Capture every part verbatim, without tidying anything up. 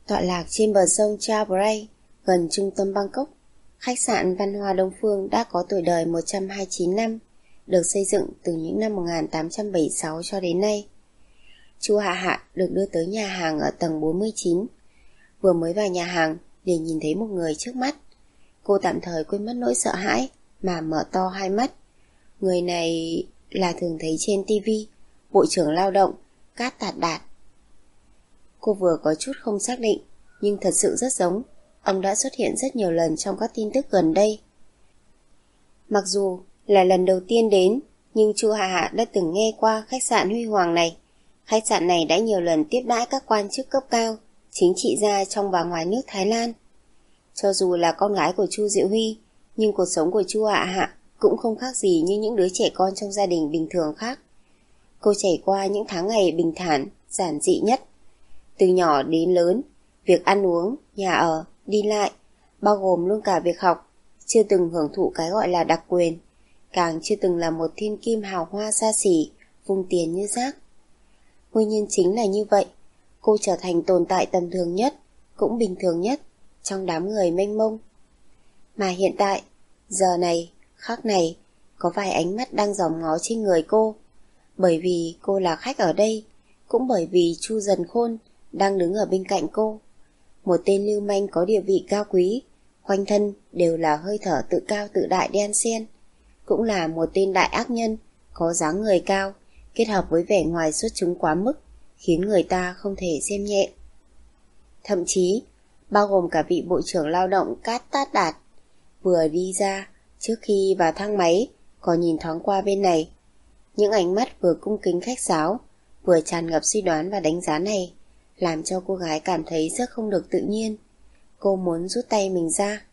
Tọa lạc trên bờ sông Chao Phraya, gần trung tâm Bangkok, khách sạn Văn Hoa Đông Phương đã có tuổi đời một trăm hai mươi chín năm, được xây dựng từ những năm một nghìn tám trăm bảy mươi sáu cho đến nay. Chu Hạ Hạ được đưa tới nhà hàng ở tầng bốn mươi chín. Vừa mới vào nhà hàng liền nhìn thấy một người trước mắt. Cô tạm thời quên mất nỗi sợ hãi mà mở to hai mắt. Người này là thường thấy trên tivi, Bộ trưởng Lao động Cát Tạt Đạt. Cô vừa có chút không xác định, nhưng thật sự rất giống. Ông đã xuất hiện rất nhiều lần trong các tin tức gần đây. Mặc dù là lần đầu tiên đến, nhưng Chu Hạ Hạ đã từng nghe qua khách sạn huy hoàng này. Khách sạn này đã nhiều lần tiếp đãi các quan chức cấp cao, chính trị gia trong và ngoài nước Thái Lan. Cho dù là con gái của Chu Diệu Huy, nhưng cuộc sống của Chu Hạ Hạ cũng không khác gì như những đứa trẻ con trong gia đình bình thường khác. Cô trải qua những tháng ngày bình thản, giản dị nhất. Từ nhỏ đến lớn, việc ăn uống, nhà ở, đi lại, bao gồm luôn cả việc học, chưa từng hưởng thụ cái gọi là đặc quyền, càng chưa từng là một thiên kim hào hoa xa xỉ, vung tiền như rác. Nguyên nhân chính là như vậy, cô trở thành tồn tại tầm thường nhất, cũng bình thường nhất trong đám người mênh mông. Mà hiện tại, giờ này, khắc này, có vài ánh mắt đang dòm ngó trên người cô. Bởi vì cô là khách ở đây, cũng bởi vì Chu Dần Khôn đang đứng ở bên cạnh cô. Một tên lưu manh có địa vị cao quý, quanh thân đều là hơi thở tự cao tự đại đen xen. Cũng là một tên đại ác nhân, có dáng người cao, kết hợp với vẻ ngoài xuất chúng quá mức, khiến người ta không thể xem nhẹ. Thậm chí, bao gồm cả vị Bộ trưởng Lao động Cát Tát Đạt, vừa đi ra, trước khi vào thang máy, còn nhìn thoáng qua bên này. Những ánh mắt vừa cung kính khách sáo, vừa tràn ngập suy đoán và đánh giá này, làm cho cô gái cảm thấy rất không được tự nhiên. Cô muốn rút tay mình ra.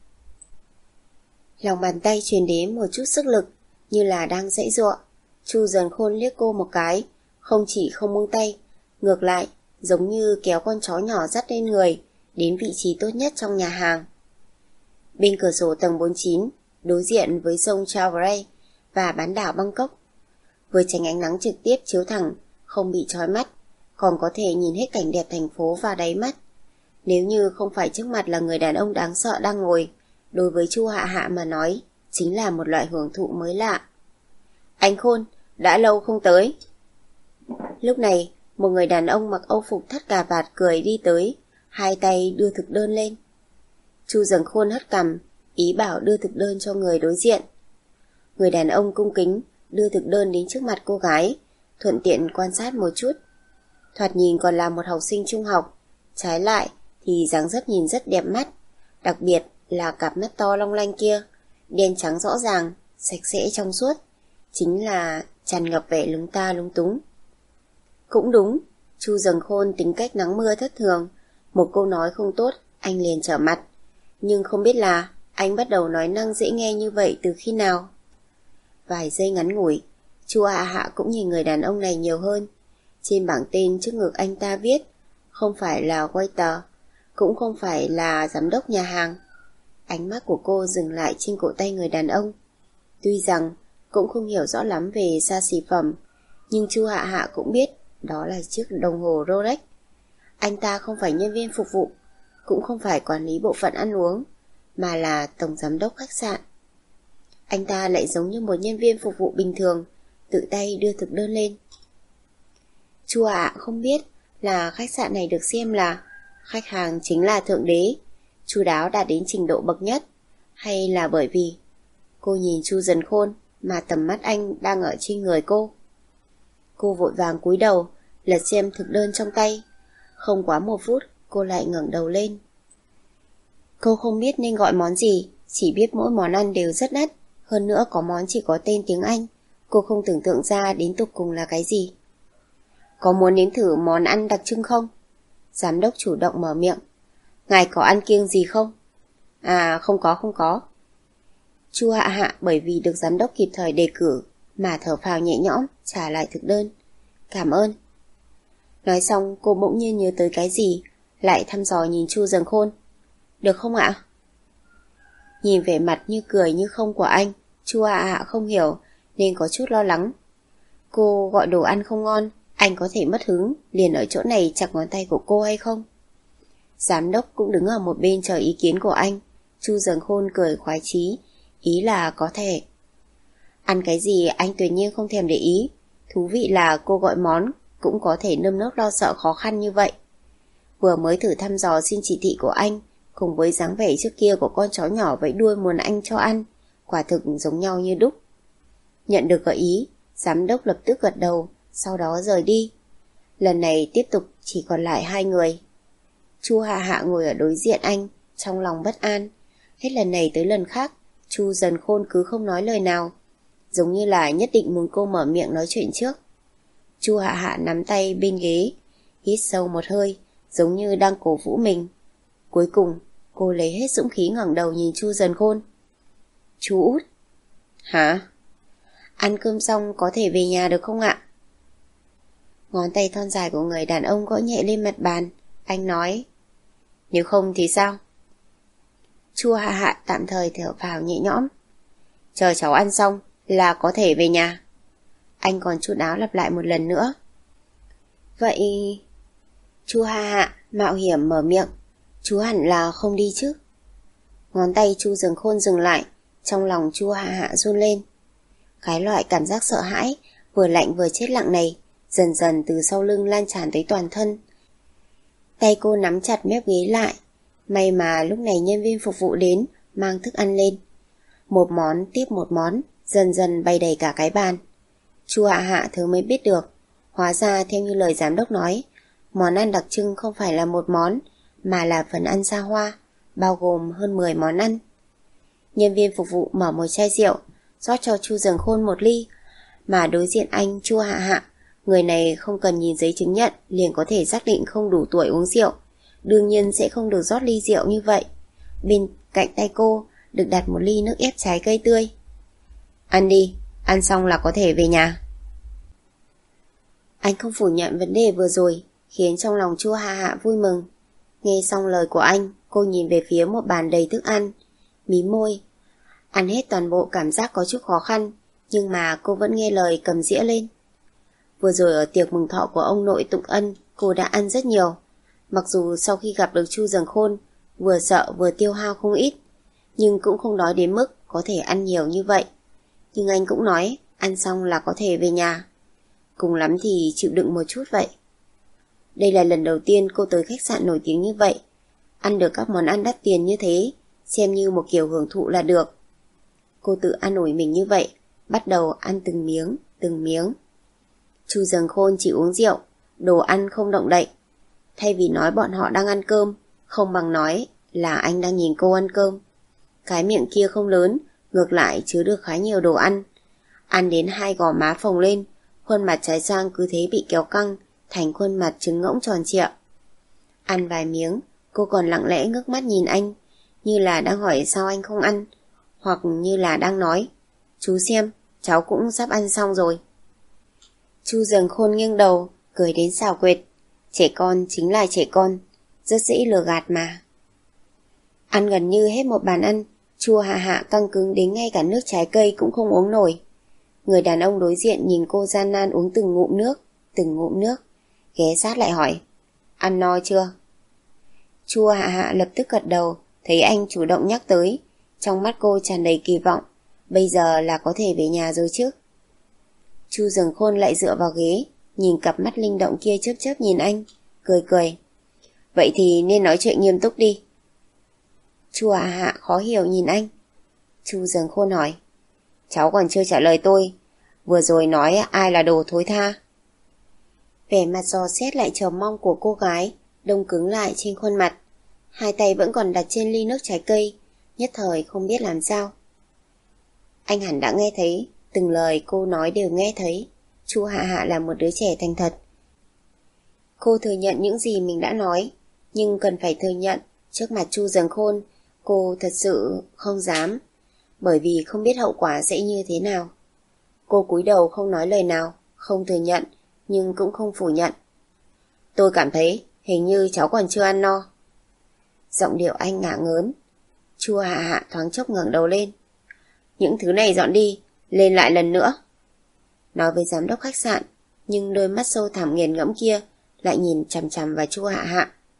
Lòng bàn tay truyền đến một chút sức lực, như là đang giãy giụa. Chu Dần Khôn liếc cô một cái, không chỉ không buông tay, ngược lại, giống như kéo con chó nhỏ dắt lên người, đến vị trí tốt nhất trong nhà hàng. Bên cửa sổ tầng bốn mươi chín, đối diện với sông Chao Phraya và bán đảo Bangkok, vừa tránh ánh nắng trực tiếp chiếu thẳng, không bị chói mắt, còn có thể nhìn hết cảnh đẹp thành phố vào đáy mắt. Nếu như không phải trước mặt là người đàn ông đáng sợ đang ngồi, đối với Chu Hạ Hạ mà nói, chính là một loại hưởng thụ mới lạ. Anh Khôn, đã lâu không tới. Lúc này, một người đàn ông mặc âu phục thắt cà vạt cười đi tới, hai tay đưa thực đơn lên. Chu Dần Khôn hất cằm, ý bảo đưa thực đơn cho người đối diện. Người đàn ông cung kính đưa thực đơn đến trước mặt cô gái, thuận tiện quan sát một chút. Thoạt nhìn còn là một học sinh trung học, trái lại thì dáng dấp nhìn rất đẹp mắt, đặc biệt là cặp mắt to long lanh kia, đen trắng rõ ràng, sạch sẽ trong suốt, chính là tràn ngập vẻ lúng ta lúng túng. Cũng đúng, Chu Dần Khôn tính cách nắng mưa thất thường, một câu nói không tốt anh liền trở mặt, nhưng không biết là anh bắt đầu nói năng dễ nghe như vậy từ khi nào. Vài giây ngắn ngủi, Chu Hạ Hạ cũng nhìn người đàn ông này nhiều hơn. Trên bảng tên trước ngực anh ta viết, không phải là waiter, cũng không phải là giám đốc nhà hàng. Ánh mắt của cô dừng lại trên cổ tay người đàn ông. Tuy rằng cũng không hiểu rõ lắm về xa xỉ phẩm, nhưng Chu Hạ Hạ cũng biết đó là chiếc đồng hồ Rolex. Anh ta không phải nhân viên phục vụ, cũng không phải quản lý bộ phận ăn uống, mà là tổng giám đốc khách sạn. Anh ta lại giống như một nhân viên phục vụ bình thường, tự tay đưa thực đơn lên. Chu Hạ Hạ không biết là khách sạn này được xem là khách hàng chính là thượng đế, chu đáo đạt đến trình độ bậc nhất, hay là bởi vì cô nhìn Chu Dần Khôn mà tầm mắt anh đang ở trên người cô. Cô vội vàng cúi đầu lật xem thực đơn trong tay. Không quá một phút cô lại ngẩng đầu lên. Cô không biết nên gọi món gì, chỉ biết mỗi món ăn đều rất đắt, hơn nữa có món chỉ có tên tiếng Anh. Cô không tưởng tượng ra đến tục cùng là cái gì. Có muốn nếm thử món ăn đặc trưng không? Giám đốc chủ động mở miệng. Ngài có ăn kiêng gì không? À không có không có. Chu Hạ Hạ bởi vì được giám đốc kịp thời đề cử mà thở phào nhẹ nhõm trả lại thực đơn. Cảm ơn. Nói xong cô bỗng nhiên nhớ tới cái gì, lại thăm dò nhìn Chu Dần Khôn. Được không ạ? Nhìn vẻ mặt như cười như không của anh, Chu Hạ Hạ không hiểu nên có chút lo lắng. Cô gọi đồ ăn không ngon, anh có thể mất hứng liền ở chỗ này chặt ngón tay của cô hay không? Giám đốc cũng đứng ở một bên chờ ý kiến của anh. Chu Dần Khôn cười khoái chí, ý là có thể. Ăn cái gì anh tuyệt nhiên không thèm để ý. Thú vị là cô gọi món cũng có thể nơm nớp lo sợ khó khăn như vậy. Vừa mới thử thăm dò xin chỉ thị của anh, cùng với dáng vẻ trước kia của con chó nhỏ vẫy đuôi muốn anh cho ăn, quả thực giống nhau như đúc. Nhận được gợi ý, giám đốc lập tức gật đầu, sau đó rời đi. Lần này tiếp tục chỉ còn lại hai người. Chu Hạ Hạ ngồi ở đối diện anh, trong lòng bất an. Hết lần này tới lần khác, Chu Dần Khôn cứ không nói lời nào, giống như là nhất định muốn cô mở miệng nói chuyện trước. Chu Hạ Hạ nắm tay bên ghế, hít sâu một hơi, giống như đang cổ vũ mình. Cuối cùng, cô lấy hết dũng khí ngẩng đầu nhìn Chu Dần Khôn. Chú út. Hả? Ăn cơm xong có thể về nhà được không ạ? Ngón tay thon dài của người đàn ông gõ nhẹ lên mặt bàn. Anh nói, nếu không thì sao? Chu Hạ Hạ tạm thời thở phào nhẹ nhõm. Chờ cháu ăn xong là có thể về nhà. Anh còn chu đáo lặp lại một lần nữa. Vậy... Chu Hạ Hạ mạo hiểm mở miệng. Chú hẳn là không đi chứ? Ngón tay Chu Dần Khôn dừng lại. Trong lòng Chu Hạ Hạ run lên. Cái loại cảm giác sợ hãi, vừa lạnh vừa chết lặng này, dần dần từ sau lưng lan tràn tới toàn thân. Tay cô nắm chặt mép ghế lại. May mà lúc này nhân viên phục vụ đến, mang thức ăn lên. Một món tiếp một món, dần dần bày đầy cả cái bàn. Chu Hạ Hạ thứ mới biết được, hóa ra theo như lời giám đốc nói, món ăn đặc trưng không phải là một món, mà là phần ăn xa hoa, bao gồm hơn mười món ăn. Nhân viên phục vụ mở một chai rượu, rót cho Chu Dần Khôn một ly, mà đối diện anh Chu Hạ Hạ, người này không cần nhìn giấy chứng nhận liền có thể xác định không đủ tuổi uống rượu, đương nhiên sẽ không được rót ly rượu như vậy. Bên cạnh tay cô được đặt một ly nước ép trái cây tươi. Ăn đi, ăn xong là có thể về nhà. Anh không phủ nhận vấn đề vừa rồi, khiến trong lòng Chu Hạ Hạ vui mừng. Nghe xong lời của anh, cô nhìn về phía một bàn đầy thức ăn, mím môi. Ăn hết toàn bộ cảm giác có chút khó khăn, nhưng mà cô vẫn nghe lời cầm dĩa lên. Vừa rồi ở tiệc mừng thọ của ông nội Tụng Ân, cô đã ăn rất nhiều. Mặc dù sau khi gặp được Chu Dần Khôn, vừa sợ vừa tiêu hao không ít, nhưng cũng không nói đến mức có thể ăn nhiều như vậy. Nhưng anh cũng nói, ăn xong là có thể về nhà. Cùng lắm thì chịu đựng một chút vậy. Đây là lần đầu tiên cô tới khách sạn nổi tiếng như vậy. Ăn được các món ăn đắt tiền như thế, xem như một kiểu hưởng thụ là được. Cô tự an ủi mình như vậy, bắt đầu ăn từng miếng, từng miếng. Chu Dần Khôn chỉ uống rượu, đồ ăn không động đậy. Thay vì nói bọn họ đang ăn cơm, không bằng nói là anh đang nhìn cô ăn cơm. Cái miệng kia không lớn, ngược lại chứa được khá nhiều đồ ăn. Ăn đến hai gò má phồng lên, khuôn mặt trái sang cứ thế bị kéo căng, thành khuôn mặt trứng ngỗng tròn trịa. Ăn vài miếng, cô còn lặng lẽ ngước mắt nhìn anh, như là đang hỏi sao anh không ăn, hoặc như là đang nói, chú xem, cháu cũng sắp ăn xong rồi. Chu Dần Khôn nghiêng đầu, cười đến xảo quyệt. Trẻ con chính là trẻ con, rất dễ lừa gạt mà. Ăn gần như hết một bàn ăn, Chu Hạ Hạ căng cứng đến ngay cả nước trái cây cũng không uống nổi. Người đàn ông đối diện nhìn cô gian nan uống từng ngụm nước, từng ngụm nước, ghé sát lại hỏi, ăn no chưa? Chu Hạ Hạ lập tức gật đầu, thấy anh chủ động nhắc tới, trong mắt cô tràn đầy kỳ vọng, bây giờ là có thể về nhà rồi chứ. Chu Dần Khôn lại dựa vào ghế, nhìn cặp mắt linh động kia chớp chớp nhìn anh, cười cười. Vậy thì nên nói chuyện nghiêm túc đi. Chu Hạ Hạ khó hiểu nhìn anh. Chu Dần Khôn hỏi, cháu còn chưa trả lời tôi, vừa rồi nói ai là đồ thối tha? Vẻ mặt dò xét lại chờ mong của cô gái đông cứng lại trên khuôn mặt, hai tay vẫn còn đặt trên ly nước trái cây, nhất thời không biết làm sao. Anh hẳn đã nghe thấy, từng lời cô nói đều nghe thấy. Chu Hạ Hạ là một đứa trẻ thành thật. Cô thừa nhận những gì mình đã nói, nhưng cần phải thừa nhận trước mặt Chu Dần Khôn, cô thật sự không dám, bởi vì không biết hậu quả sẽ như thế nào. Cô cúi đầu không nói lời nào, không thừa nhận, nhưng cũng không phủ nhận. Tôi cảm thấy hình như cháu còn chưa ăn no. Giọng điệu anh ngả ngớn. Chu Hạ Hạ thoáng chốc ngẩng đầu lên. Những thứ này dọn đi, lên lại lần nữa. Nói với giám đốc khách sạn, nhưng đôi mắt sâu thẳm nghiền ngẫm kia lại nhìn chằm chằm vào Chu Hạ Hạ.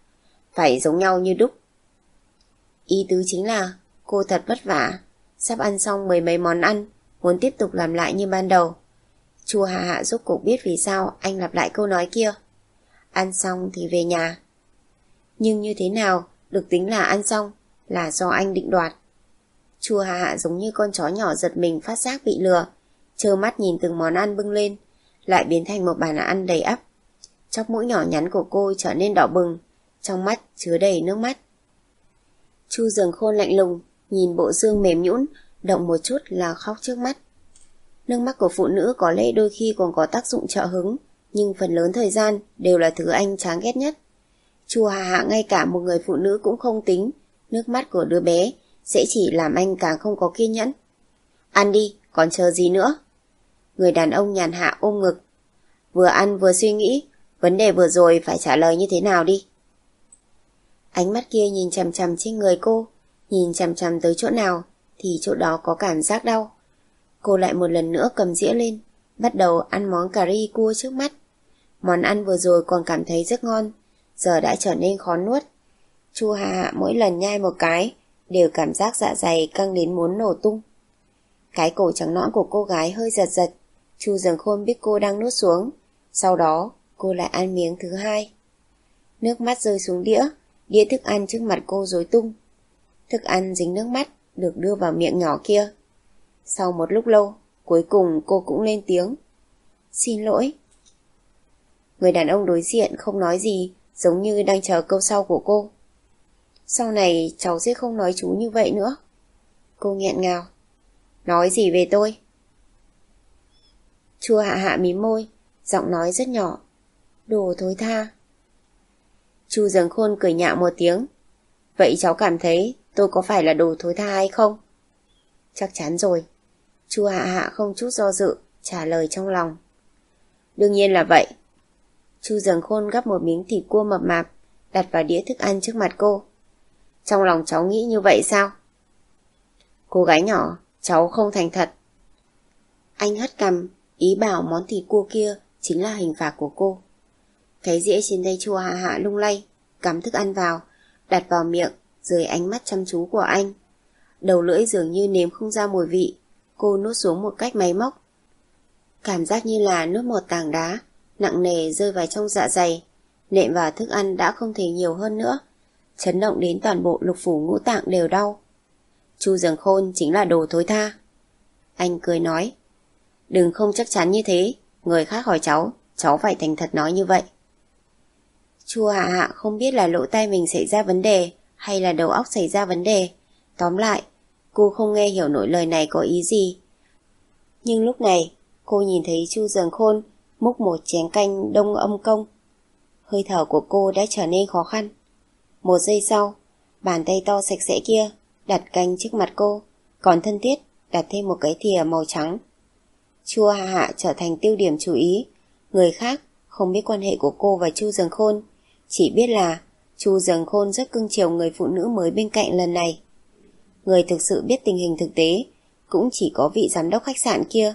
phải giống nhau như đúc. Ý tứ chính là cô thật vất vả, sắp ăn xong mười mấy món ăn, muốn tiếp tục làm lại như ban đầu. Chu Hạ Hạ rốt cuộc biết vì sao anh lặp lại câu nói kia. Ăn xong thì về nhà. Nhưng như thế nào được tính là ăn xong, là do anh định đoạt. Chu Hạ Hạ giống như con chó nhỏ giật mình phát giác bị lừa, trơ mắt nhìn từng món ăn bưng lên, lại biến thành một bàn ăn đầy ắp. Chóp mũi nhỏ nhắn của cô trở nên đỏ bừng, trong mắt chứa đầy nước mắt. Chu Dường Khôn lạnh lùng, nhìn bộ xương mềm nhũn, động một chút là khóc trước mắt. Nước mắt của phụ nữ có lẽ đôi khi còn có tác dụng trợ hứng, nhưng phần lớn thời gian đều là thứ anh chán ghét nhất. Chu Hạ Hạ ngay cả một người phụ nữ cũng không tính, nước mắt của đứa bé sẽ chỉ làm anh càng không có kiên nhẫn. Ăn đi, còn chờ gì nữa? Người đàn ông nhàn hạ ôm ngực, vừa ăn vừa suy nghĩ, vấn đề vừa rồi phải trả lời như thế nào đi. Ánh mắt kia nhìn chằm chằm trên người cô, nhìn chằm chằm tới chỗ nào thì chỗ đó có cảm giác đau. Cô lại một lần nữa cầm dĩa lên, bắt đầu ăn món cà ri cua trước mắt. Món ăn vừa rồi còn cảm thấy rất ngon, giờ đã trở nên khó nuốt. Chu Hạ Hạ mỗi lần nhai một cái đều cảm giác dạ dày căng đến muốn nổ tung. Cái cổ trắng nõn của cô gái hơi giật giật. Chu Dường Khôn biết cô đang nuốt xuống, sau đó cô lại ăn miếng thứ hai. Nước mắt rơi xuống đĩa, đĩa thức ăn trước mặt cô rối tung. Thức ăn dính nước mắt được đưa vào miệng nhỏ kia. Sau một lúc lâu, cuối cùng cô cũng lên tiếng. Xin lỗi. Người đàn ông đối diện không nói gì, giống như đang chờ câu sau của cô. Sau này cháu sẽ không nói chú như vậy nữa. Cô nghẹn ngào. Nói gì về tôi? Chu Hạ Hạ mím môi, giọng nói rất nhỏ. Đồ thối tha. Chu Dường Khôn cười nhạo một tiếng. Vậy cháu cảm thấy tôi có phải là đồ thối tha hay không? Chắc chắn rồi. Chu Hạ Hạ không chút do dự trả lời trong lòng. Đương nhiên là vậy. Chu Dường Khôn gắp một miếng thịt cua mập mạp, đặt vào đĩa thức ăn trước mặt cô. Trong lòng cháu nghĩ như vậy sao? Cô gái nhỏ, cháu không thành thật. Anh hất cằm, ý bảo món thịt cua kia chính là hình phạt của cô. Cái dĩa trên tay Chu Hạ Hạ lung lay, cắm thức ăn vào, đặt vào miệng dưới ánh mắt chăm chú của anh. Đầu lưỡi dường như nếm không ra mùi vị, cô nuốt xuống một cách máy móc. Cảm giác như là nuốt một tảng đá nặng nề rơi vào trong dạ dày, nệm vào thức ăn đã không thể nhiều hơn nữa, chấn động đến toàn bộ lục phủ ngũ tạng đều đau. Chu Dường Khôn chính là đồ thối tha. Anh cười nói. Đừng không chắc chắn như thế, người khác hỏi cháu, cháu phải thành thật nói như vậy. Chu Hạ Hạ không biết là lỗ tai mình xảy ra vấn đề hay là đầu óc xảy ra vấn đề. Tóm lại, cô không nghe hiểu nổi lời này có ý gì. Nhưng lúc này, cô nhìn thấy Chu Dường Khôn múc một chén canh đông âm công. Hơi thở của cô đã trở nên khó khăn. Một giây sau, bàn tay to sạch sẽ kia đặt canh trước mặt cô, còn thân thiết đặt thêm một cái thìa màu trắng. Chu Hạ Hạ trở thành tiêu điểm chú ý. Người khác không biết quan hệ của cô và Chu Dường Khôn, chỉ biết là Chu Dường Khôn rất cưng chiều người phụ nữ mới bên cạnh lần này. Người thực sự biết tình hình thực tế cũng chỉ có vị giám đốc khách sạn kia.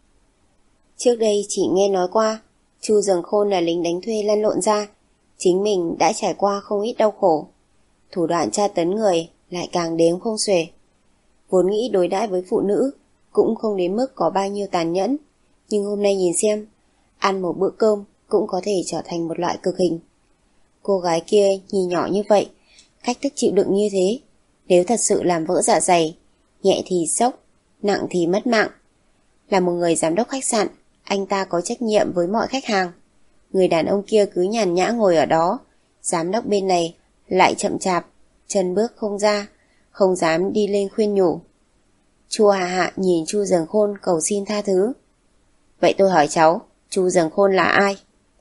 Trước đây chỉ nghe nói qua Chu Dường Khôn là lính đánh thuê lăn lộn ra, chính mình đã trải qua không ít đau khổ. Thủ đoạn tra tấn người lại càng đếm không xuể. Vốn nghĩ đối đãi với phụ nữ cũng không đến mức có bao nhiêu tàn nhẫn, nhưng hôm nay nhìn xem, ăn một bữa cơm cũng có thể trở thành một loại cực hình. Cô gái kia nhìn nhỏ như vậy, cách thức chịu đựng như thế, nếu thật sự làm vỡ dạ dày, nhẹ thì sốc, nặng thì mất mạng. Là một người giám đốc khách sạn, anh ta có trách nhiệm với mọi khách hàng. Người đàn ông kia cứ nhàn nhã ngồi ở đó, giám đốc bên này lại chậm chạp, chân bước không ra, không dám đi lên khuyên nhủ. Chu Hạ Hạ nhìn Chu Dường Khôn cầu xin tha thứ. Vậy tôi hỏi cháu, Chu Dường Khôn là ai?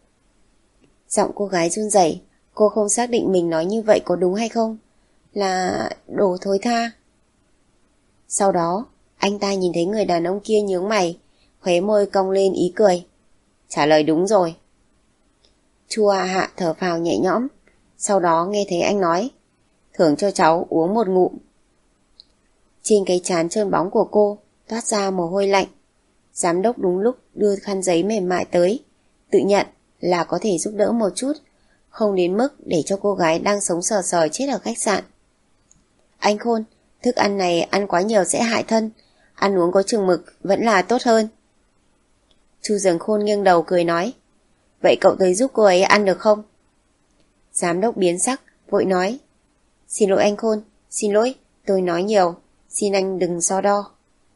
Giọng cô gái run rẩy, cô không xác định mình nói như vậy có đúng hay không. Là đồ thối tha. Sau đó, anh ta nhìn thấy người đàn ông kia nhướng mày, khóe môi cong lên ý cười. Trả lời đúng rồi. Chu Hạ Hạ thở phào nhẹ nhõm, sau đó nghe thấy anh nói, thưởng cho cháu uống một ngụm. Trên cái trán trơn bóng của cô toát ra mồ hôi lạnh. Giám đốc đúng lúc đưa khăn giấy mềm mại tới, tự nhận là có thể giúp đỡ một chút, không đến mức để cho cô gái đang sống sờ sờ chết ở khách sạn. Anh Khôn, thức ăn này ăn quá nhiều sẽ hại thân, ăn uống có chừng mực vẫn là tốt hơn. Chu Dường Khôn nghiêng đầu cười nói, vậy cậu tới giúp cô ấy ăn được không? Giám đốc biến sắc, vội nói, xin lỗi anh Khôn, xin lỗi, tôi nói nhiều, xin anh đừng so đo.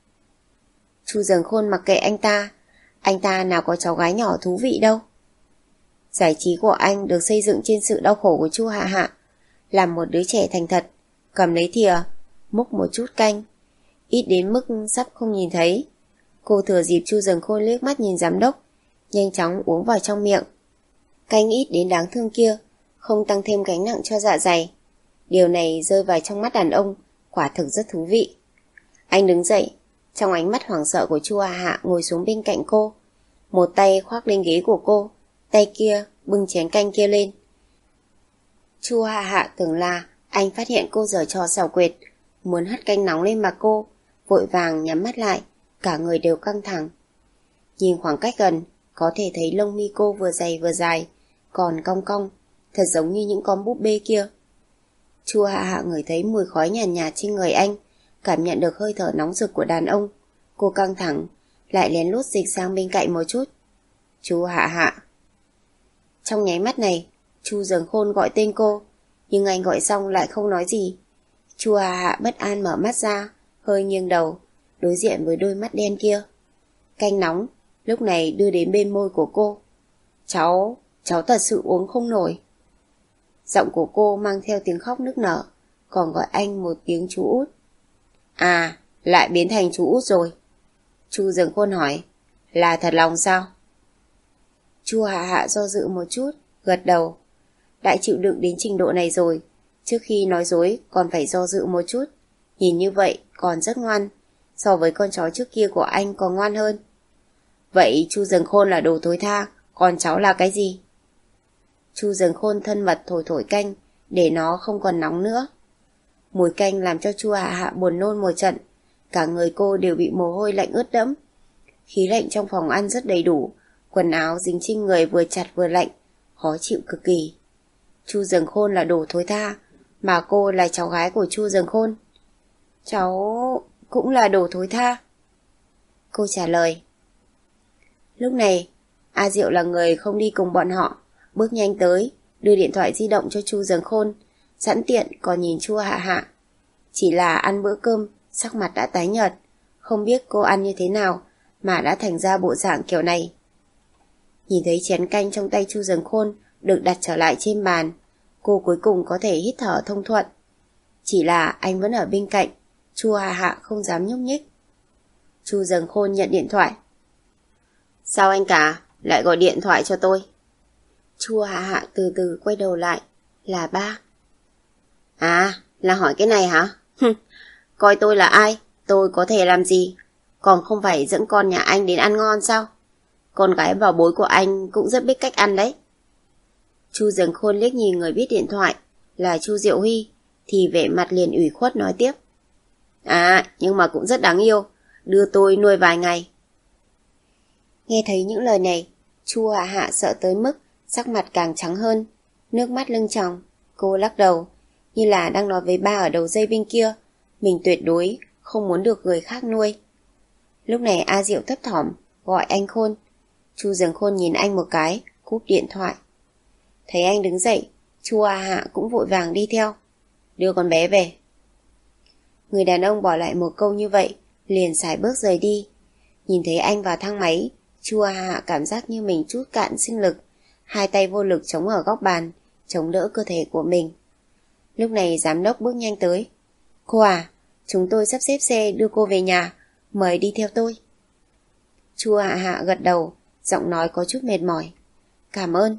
Chu Dường Khôn mặc kệ anh ta, anh ta nào có cháu gái nhỏ thú vị đâu. Giải trí của anh được xây dựng trên sự đau khổ của Chu Hạ Hạ, làm một đứa trẻ thành thật, cầm lấy thìa, múc một chút canh, ít đến mức sắp không nhìn thấy. Cô thừa dịp Chu Dường Khôn liếc mắt nhìn giám đốc, nhanh chóng uống vào trong miệng. Canh ít đến đáng thương kia, không tăng thêm gánh nặng cho dạ dày. Điều này rơi vào trong mắt đàn ông, quả thực rất thú vị. Anh đứng dậy, trong ánh mắt hoảng sợ của Chu Hạ Hạ ngồi xuống bên cạnh cô. Một tay khoác lên ghế của cô, tay kia bưng chén canh kia lên. Chu Hạ Hạ tưởng là anh phát hiện cô giở trò xảo quyệt, muốn hất canh nóng lên mặt cô, vội vàng nhắm mắt lại, cả người đều căng thẳng. Nhìn khoảng cách gần, có thể thấy lông mi cô vừa dày vừa dài, còn cong cong, thật giống như những con búp bê kia. Chu Hạ Hạ ngửi thấy mùi khói nhàn nhạt, nhạt trên người anh, cảm nhận được hơi thở nóng rực của đàn ông. Cô căng thẳng, lại lén lút dịch sang bên cạnh một chút. Chu Hạ Hạ. Trong nháy mắt này, Chu Dường Khôn gọi tên cô, nhưng anh gọi xong lại không nói gì. Chu Hạ Hạ bất an mở mắt ra, hơi nghiêng đầu, đối diện với đôi mắt đen kia. Canh nóng lúc này đưa đến bên môi của cô. Cháu, cháu thật sự uống không nổi. Giọng của cô mang theo tiếng khóc nức nở, còn gọi anh một tiếng chú út. À, lại biến thành chú út rồi. Chu Dường Khôn hỏi, là thật lòng sao? Chu Hạ Hạ do dự một chút, gật đầu. Đã chịu đựng đến trình độ này rồi, trước khi nói dối còn phải do dự một chút. Nhìn như vậy còn rất ngoan, so với con chó trước kia của anh còn ngoan hơn. Vậy Chu Dường Khôn là đồ thối tha, còn cháu là cái gì? Chu Dường Khôn thân mật thổi thổi canh, để nó không còn nóng nữa. Mùi canh làm cho Chu Hạ Hạ buồn nôn một trận, cả người cô đều bị mồ hôi lạnh ướt đẫm. Khí lạnh trong phòng ăn rất đầy đủ, quần áo dính trên người vừa chặt vừa lạnh, khó chịu cực kỳ. Chu Dường Khôn là đồ thối tha, mà cô là cháu gái của Chu Dường Khôn. Cháu cũng là đồ thối tha. Cô trả lời. Lúc này, A Diệu là người không đi cùng bọn họ, bước nhanh tới, đưa điện thoại di động cho Chu Dường Khôn, sẵn tiện còn nhìn Chu Hạ Hạ. Chỉ là ăn bữa cơm, sắc mặt đã tái nhợt, không biết cô ăn như thế nào mà đã thành ra bộ dạng kiểu này. Nhìn thấy chén canh trong tay Chu Dường Khôn được đặt trở lại trên bàn, cô cuối cùng có thể hít thở thông thuận. Chỉ là anh vẫn ở bên cạnh, Chu Hạ Hạ không dám nhúc nhích. Chu Dường Khôn nhận điện thoại. Sao anh cả lại gọi điện thoại cho tôi? Chu Hạ Hạ từ từ quay đầu lại, là ba. À, là hỏi cái này hả? Coi tôi là ai, tôi có thể làm gì? Còn không phải dẫn con nhà anh đến ăn ngon sao? Con gái bảo bối của anh cũng rất biết cách ăn đấy. Chu Dường Khôn liếc nhìn người biết điện thoại là Chu Diệu Huy, thì vẻ mặt liền ủy khuất nói tiếp. À, nhưng mà cũng rất đáng yêu, đưa tôi nuôi vài ngày. Nghe thấy những lời này, Chu Hạ Hạ sợ tới mức sắc mặt càng trắng hơn, nước mắt lưng tròng. Cô lắc đầu, như là đang nói với ba ở đầu dây bên kia, mình tuyệt đối không muốn được người khác nuôi. Lúc này A Diệu thấp thỏm gọi anh Khôn. Chu Dường Khôn nhìn anh một cái, cúp điện thoại. Thấy anh đứng dậy, Chu Hạ Hạ cũng vội vàng đi theo. Đưa con bé về. Người đàn ông bỏ lại một câu như vậy, liền sải bước rời đi. Nhìn thấy anh vào thang máy, Chu Hạ Hạ cảm giác như mình trút cạn sinh lực, hai tay vô lực chống ở góc bàn, chống đỡ cơ thể của mình. Lúc này giám đốc bước nhanh tới. Cô à, chúng tôi sắp xếp xe đưa cô về nhà, mời đi theo tôi. Chu Hạ Hạ gật đầu, giọng nói có chút mệt mỏi. Cảm ơn.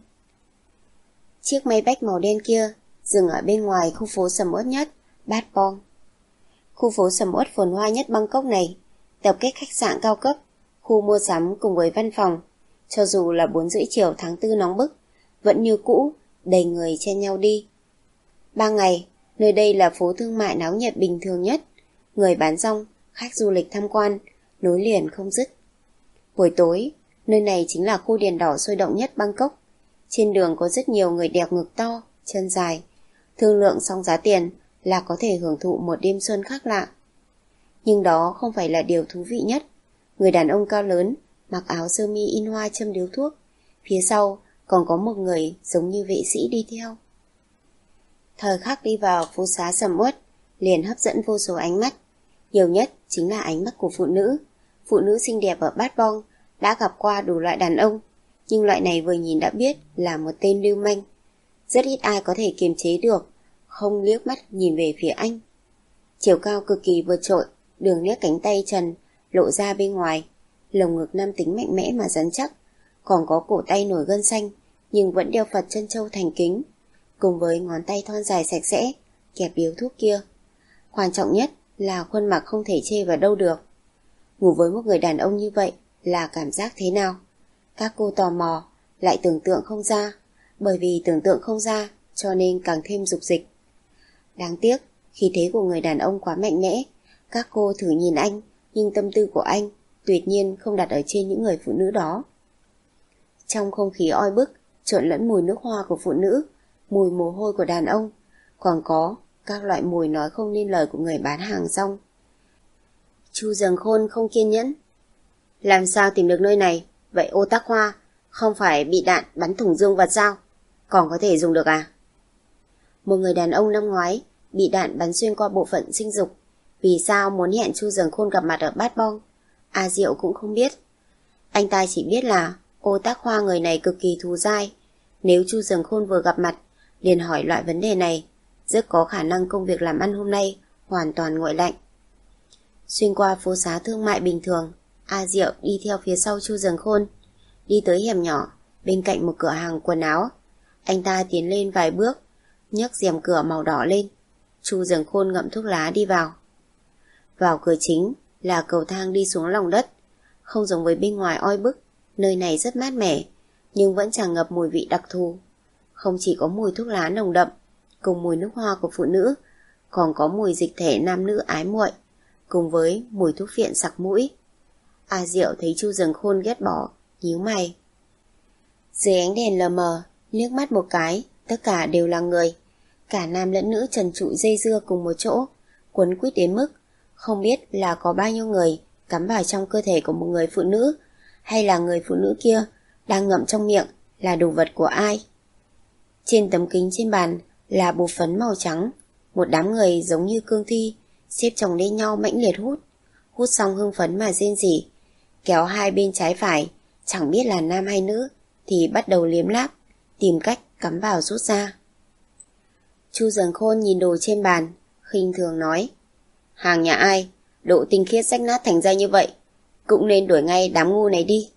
Chiếc Maybach màu đen kia dừng ở bên ngoài khu phố sầm uất nhất, Bát Pong. Khu phố sầm uất phồn hoa nhất Bangkok này tập kết khách sạn cao cấp, khu mua sắm cùng với văn phòng. Cho dù là bốn rưỡi chiều tháng tư nóng bức, vẫn như cũ, đầy người chen nhau đi. Ban ngày, nơi đây là phố thương mại náo nhiệt bình thường nhất, người bán rong, khách du lịch tham quan, nối liền không dứt. Buổi tối, nơi này chính là khu đèn đỏ sôi động nhất Bangkok. Trên đường có rất nhiều người đẹp ngực to, chân dài. Thương lượng xong giá tiền là có thể hưởng thụ một đêm xuân khác lạ. Nhưng đó không phải là điều thú vị nhất. Người đàn ông cao lớn, mặc áo sơ mi in hoa châm điếu thuốc. Phía sau còn có một người giống như vệ sĩ đi theo. Thời khắc đi vào phố xá sầm uất liền hấp dẫn vô số ánh mắt. Nhiều nhất chính là ánh mắt của phụ nữ. Phụ nữ xinh đẹp ở Bát Bong đã gặp qua đủ loại đàn ông, nhưng loại này vừa nhìn đã biết là một tên lưu manh. Rất ít ai có thể kiềm chế được, không liếc mắt nhìn về phía anh. Chiều cao cực kỳ vượt trội, đường nét cánh tay trần lộ ra bên ngoài, lồng ngực nam tính mạnh mẽ mà rắn chắc, còn có cổ tay nổi gân xanh nhưng vẫn đeo Phật chân châu thành kính, cùng với ngón tay thon dài sạch sẽ kẹp điếu thuốc kia. Quan trọng nhất là khuôn mặt không thể chê vào đâu được. Ngủ với một người đàn ông như vậy là cảm giác thế nào? Các cô tò mò, lại tưởng tượng không ra, bởi vì tưởng tượng không ra cho nên càng thêm dục dịch. Đáng tiếc, khí thế của người đàn ông quá mạnh mẽ. Các cô thử nhìn anh, nhưng tâm tư của anh tuyệt nhiên không đặt ở trên những người phụ nữ đó. Trong không khí oi bức, trộn lẫn mùi nước hoa của phụ nữ, mùi mồ hôi của đàn ông, còn có các loại mùi nói không nên lời của người bán hàng rong. Chu Dường Khôn không kiên nhẫn. Làm sao tìm được nơi này? Vậy ô tắc hoa không phải bị đạn bắn thủng dương vật sao? Còn có thể dùng được à? Một người đàn ông năm ngoái bị đạn bắn xuyên qua bộ phận sinh dục. Vì sao muốn hẹn Chu Dường Khôn gặp mặt ở Bát Bong? A Diệu cũng không biết. Anh ta chỉ biết là ô tắc hoa người này cực kỳ thù dai. Nếu Chu Dường Khôn vừa gặp mặt liền hỏi loại vấn đề này, rất có khả năng công việc làm ăn hôm nay hoàn toàn nguội lạnh. Xuyên qua phố xá thương mại bình thường, A Diệu đi theo phía sau Chu Dường Khôn. Đi tới hẻm nhỏ bên cạnh một cửa hàng quần áo. Anh ta tiến lên vài bước, nhấc rèm cửa màu đỏ lên. Chu Dường Khôn ngậm thuốc lá đi vào. Vào cửa chính là cầu thang đi xuống lòng đất. Không giống với bên ngoài oi bức, nơi này rất mát mẻ, nhưng vẫn tràn ngập mùi vị đặc thù. Không chỉ có mùi thuốc lá nồng đậm cùng mùi nước hoa của phụ nữ, còn có mùi dịch thể nam nữ ái muội cùng với mùi thuốc phiện sặc mũi. A Diệu thấy Chu Dường Khôn ghét bỏ, nhíu mày. Dưới ánh đèn lờ mờ, liếc mắt một cái, tất cả đều là người. Cả nam lẫn nữ trần trụi dây dưa cùng một chỗ, quấn quýt đến mức không biết là có bao nhiêu người cắm vào trong cơ thể của một người phụ nữ, hay là người phụ nữ kia đang ngậm trong miệng là đồ vật của ai. Trên tấm kính trên bàn là bột phấn màu trắng. Một đám người giống như cương thi xếp chồng lên nhau mãnh liệt hút. Hút xong hưng phấn mà rên rỉ, kéo hai bên trái phải, chẳng biết là nam hay nữ, thì bắt đầu liếm láp, tìm cách cắm vào rút ra. Chu Dường Khôn nhìn đồ trên bàn, khinh thường nói: Hàng nhà ai, độ tinh khiết rách nát thành ra như vậy, cũng nên đuổi ngay đám ngu này đi.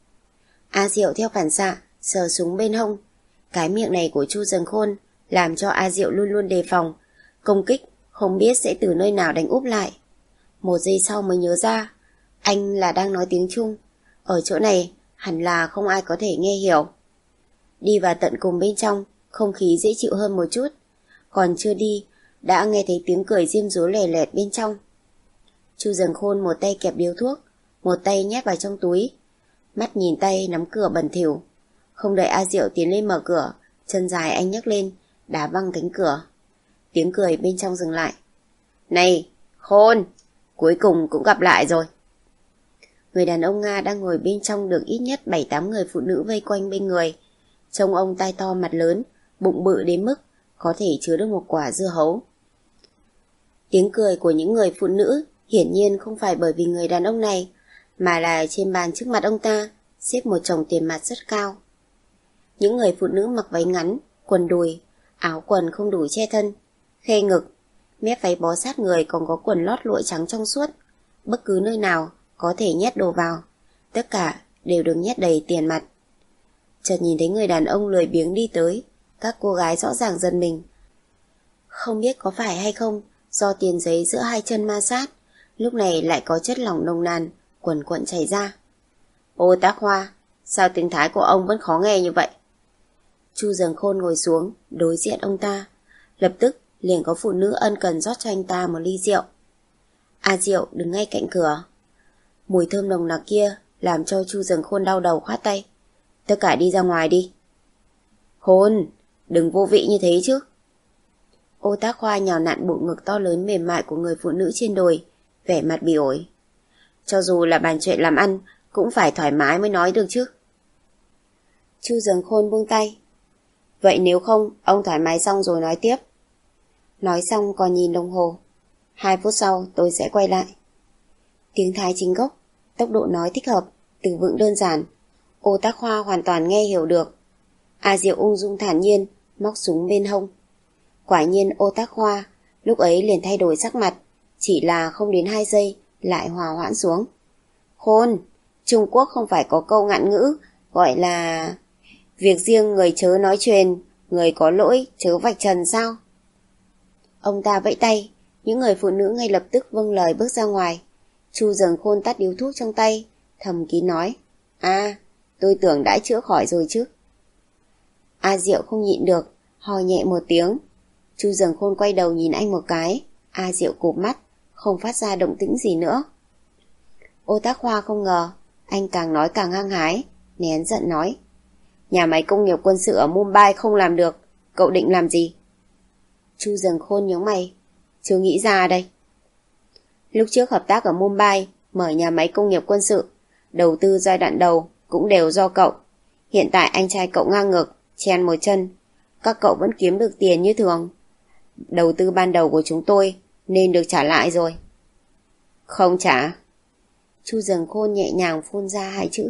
A Diệu theo phản xạ sờ súng bên hông. Cái miệng này của Chu Dường Khôn làm cho A Diệu luôn luôn đề phòng, công kích không biết sẽ từ nơi nào đánh úp lại. Một giây sau mới nhớ ra, anh là đang nói tiếng Trung. Ở chỗ này hẳn là không ai có thể nghe hiểu. Đi vào tận cùng bên trong, không khí dễ chịu hơn một chút. Còn chưa đi, đã nghe thấy tiếng cười diêm dúa lè lẹt bên trong. Chu Dường Khôn một tay kẹp điếu thuốc, một tay nhét vào trong túi, mắt nhìn tay nắm cửa bẩn thỉu. Không đợi A Diệu tiến lên mở cửa, chân dài anh nhấc lên, đá văng cánh cửa. Tiếng cười bên trong dừng lại. Này, Khôn, cuối cùng cũng gặp lại rồi. Người đàn ông Nga đang ngồi bên trong được ít nhất bảy tám người phụ nữ vây quanh bên người. Trông ông tai to mặt lớn, bụng bự đến mức có thể chứa được một quả dưa hấu. Tiếng cười của những người phụ nữ hiển nhiên không phải bởi vì người đàn ông này, mà là trên bàn trước mặt ông ta xếp một chồng tiền mặt rất cao. Những người phụ nữ mặc váy ngắn, quần đùi, áo quần không đủ che thân, khe ngực, mép váy bó sát người còn có quần lót lụa trắng trong suốt. Bất cứ nơi nào có thể nhét đồ vào, tất cả đều được nhét đầy tiền mặt. Chợt nhìn thấy người đàn ông lười biếng đi tới, các cô gái rõ ràng giật mình. Không biết có phải hay không, do tiền giấy giữa hai chân ma sát, lúc này lại có chất lỏng nồng nàn quần quận chảy ra. Ô Tác Hoa, sao tiếng Thái của ông vẫn khó nghe như vậy? Chu Dường Khôn ngồi xuống đối diện ông ta, lập tức liền có phụ nữ ân cần rót cho anh ta một ly rượu. A Diệu đứng ngay cạnh cửa. Mùi thơm nồng nặc kia làm cho Chu Dường Khôn đau đầu khoát tay. Tất cả đi ra ngoài đi. Khôn, đừng vô vị như thế chứ. Ô Tác Khoa nhào nặn bộ ngực to lớn mềm mại của người phụ nữ trên đồi, vẻ mặt bỉ ổi. Cho dù là bàn chuyện làm ăn, cũng phải thoải mái mới nói được chứ. Chu Dường Khôn buông tay. Vậy nếu không, ông thoải mái xong rồi nói tiếp. Nói xong còn nhìn đồng hồ. Hai phút sau tôi sẽ quay lại. Tiếng Thái chính gốc, tốc độ nói thích hợp, từ vựng đơn giản. Ô Tác Khoa hoàn toàn nghe hiểu được. A Diệu ung dung thản nhiên, móc súng bên hông. Quả nhiên Ô Tác Khoa lúc ấy liền thay đổi sắc mặt, chỉ là không đến hai giây lại hòa hoãn xuống. Khôn, Trung Quốc không phải có câu ngạn ngữ gọi là việc riêng người chớ nói truyền, người có lỗi chớ vạch trần sao? Ông ta vẫy tay, những người phụ nữ ngay lập tức vâng lời bước ra ngoài. Chu Dường Khôn tắt điếu thuốc trong tay, thầm kín nói, à, tôi tưởng đã chữa khỏi rồi chứ. A Diệu không nhịn được, hò nhẹ một tiếng. Chu Dường Khôn quay đầu nhìn anh một cái, A Diệu cụp mắt, không phát ra động tĩnh gì nữa. Ô Tác Khoa không ngờ, anh càng nói càng hăng hái, nén giận nói, nhà máy công nghiệp quân sự ở Mumbai không làm được, cậu định làm gì? Chu Dường Khôn nhướng mày, chưa nghĩ ra đây. Lúc trước hợp tác ở Mumbai, mở nhà máy công nghiệp quân sự, đầu tư giai đoạn đầu cũng đều do cậu. Hiện tại anh trai cậu ngang ngược, chen một chân, các cậu vẫn kiếm được tiền như thường. Đầu tư ban đầu của chúng tôi nên được trả lại rồi. Không trả. Chu Dường Khôn nhẹ nhàng phun ra hai chữ.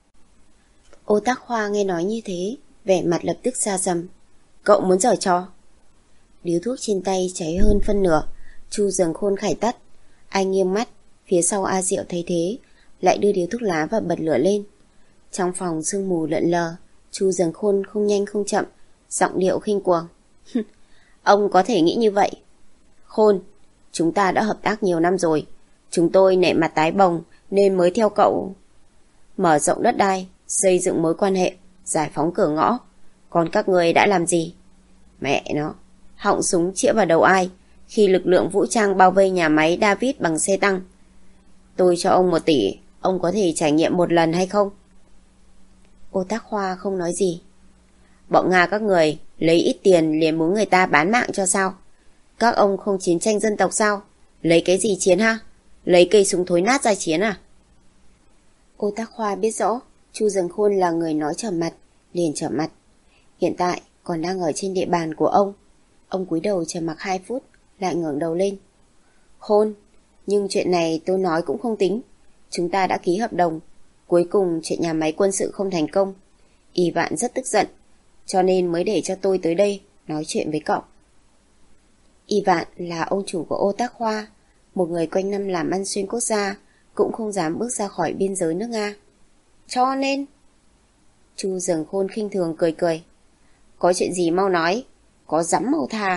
Ô Tác Khoa nghe nói như thế, vẻ mặt lập tức xa sầm. Cậu muốn giở trò? Điếu thuốc trên tay cháy hơn phân nửa, Chu Dường Khôn khải tắt. Anh nghiêm mắt, phía sau A Diệu thấy thế, lại đưa điếu thuốc lá và bật lửa lên. Trong phòng sương mù lượn lờ, Chu Dường Khôn không nhanh không chậm, giọng điệu khinh cuồng. Ông có thể nghĩ như vậy. Khôn, chúng ta đã hợp tác nhiều năm rồi. Chúng tôi nể mặt tái bồng nên mới theo cậu. Mở rộng đất đai, xây dựng mối quan hệ, giải phóng cửa ngõ. Còn các người đã làm gì? Mẹ nó, họng súng chĩa vào đầu ai khi lực lượng vũ trang bao vây nhà máy David bằng xe tăng. Tôi cho ông một tỷ, ông có thể trải nghiệm một lần hay không? Ô Tác Khoa không nói gì. Bọn Nga các người lấy ít tiền liền muốn người ta bán mạng cho sao? Các ông không chiến tranh dân tộc sao? Lấy cái gì chiến ha? Lấy cây súng thối nát ra chiến à? Ô Tác Khoa biết rõ Chu Dường Khôn là người nói trở mặt, liền trở mặt. Hiện tại còn đang ở trên địa bàn của ông. Ông cúi đầu trầm mặc hai phút, lại ngẩng đầu lên. Khôn, nhưng chuyện này tôi nói cũng không tính. Chúng ta đã ký hợp đồng. Cuối cùng chuyện nhà máy quân sự không thành công. Y Vạn rất tức giận, cho nên mới để cho tôi tới đây nói chuyện với cậu. Y Vạn là ông chủ của Ô Tác Khoa, một người quanh năm làm ăn xuyên quốc gia, cũng không dám bước ra khỏi biên giới nước Nga. Cho nên... Chu Dường Khôn khinh thường cười cười. Có chuyện gì mau nói, có dám mau tha.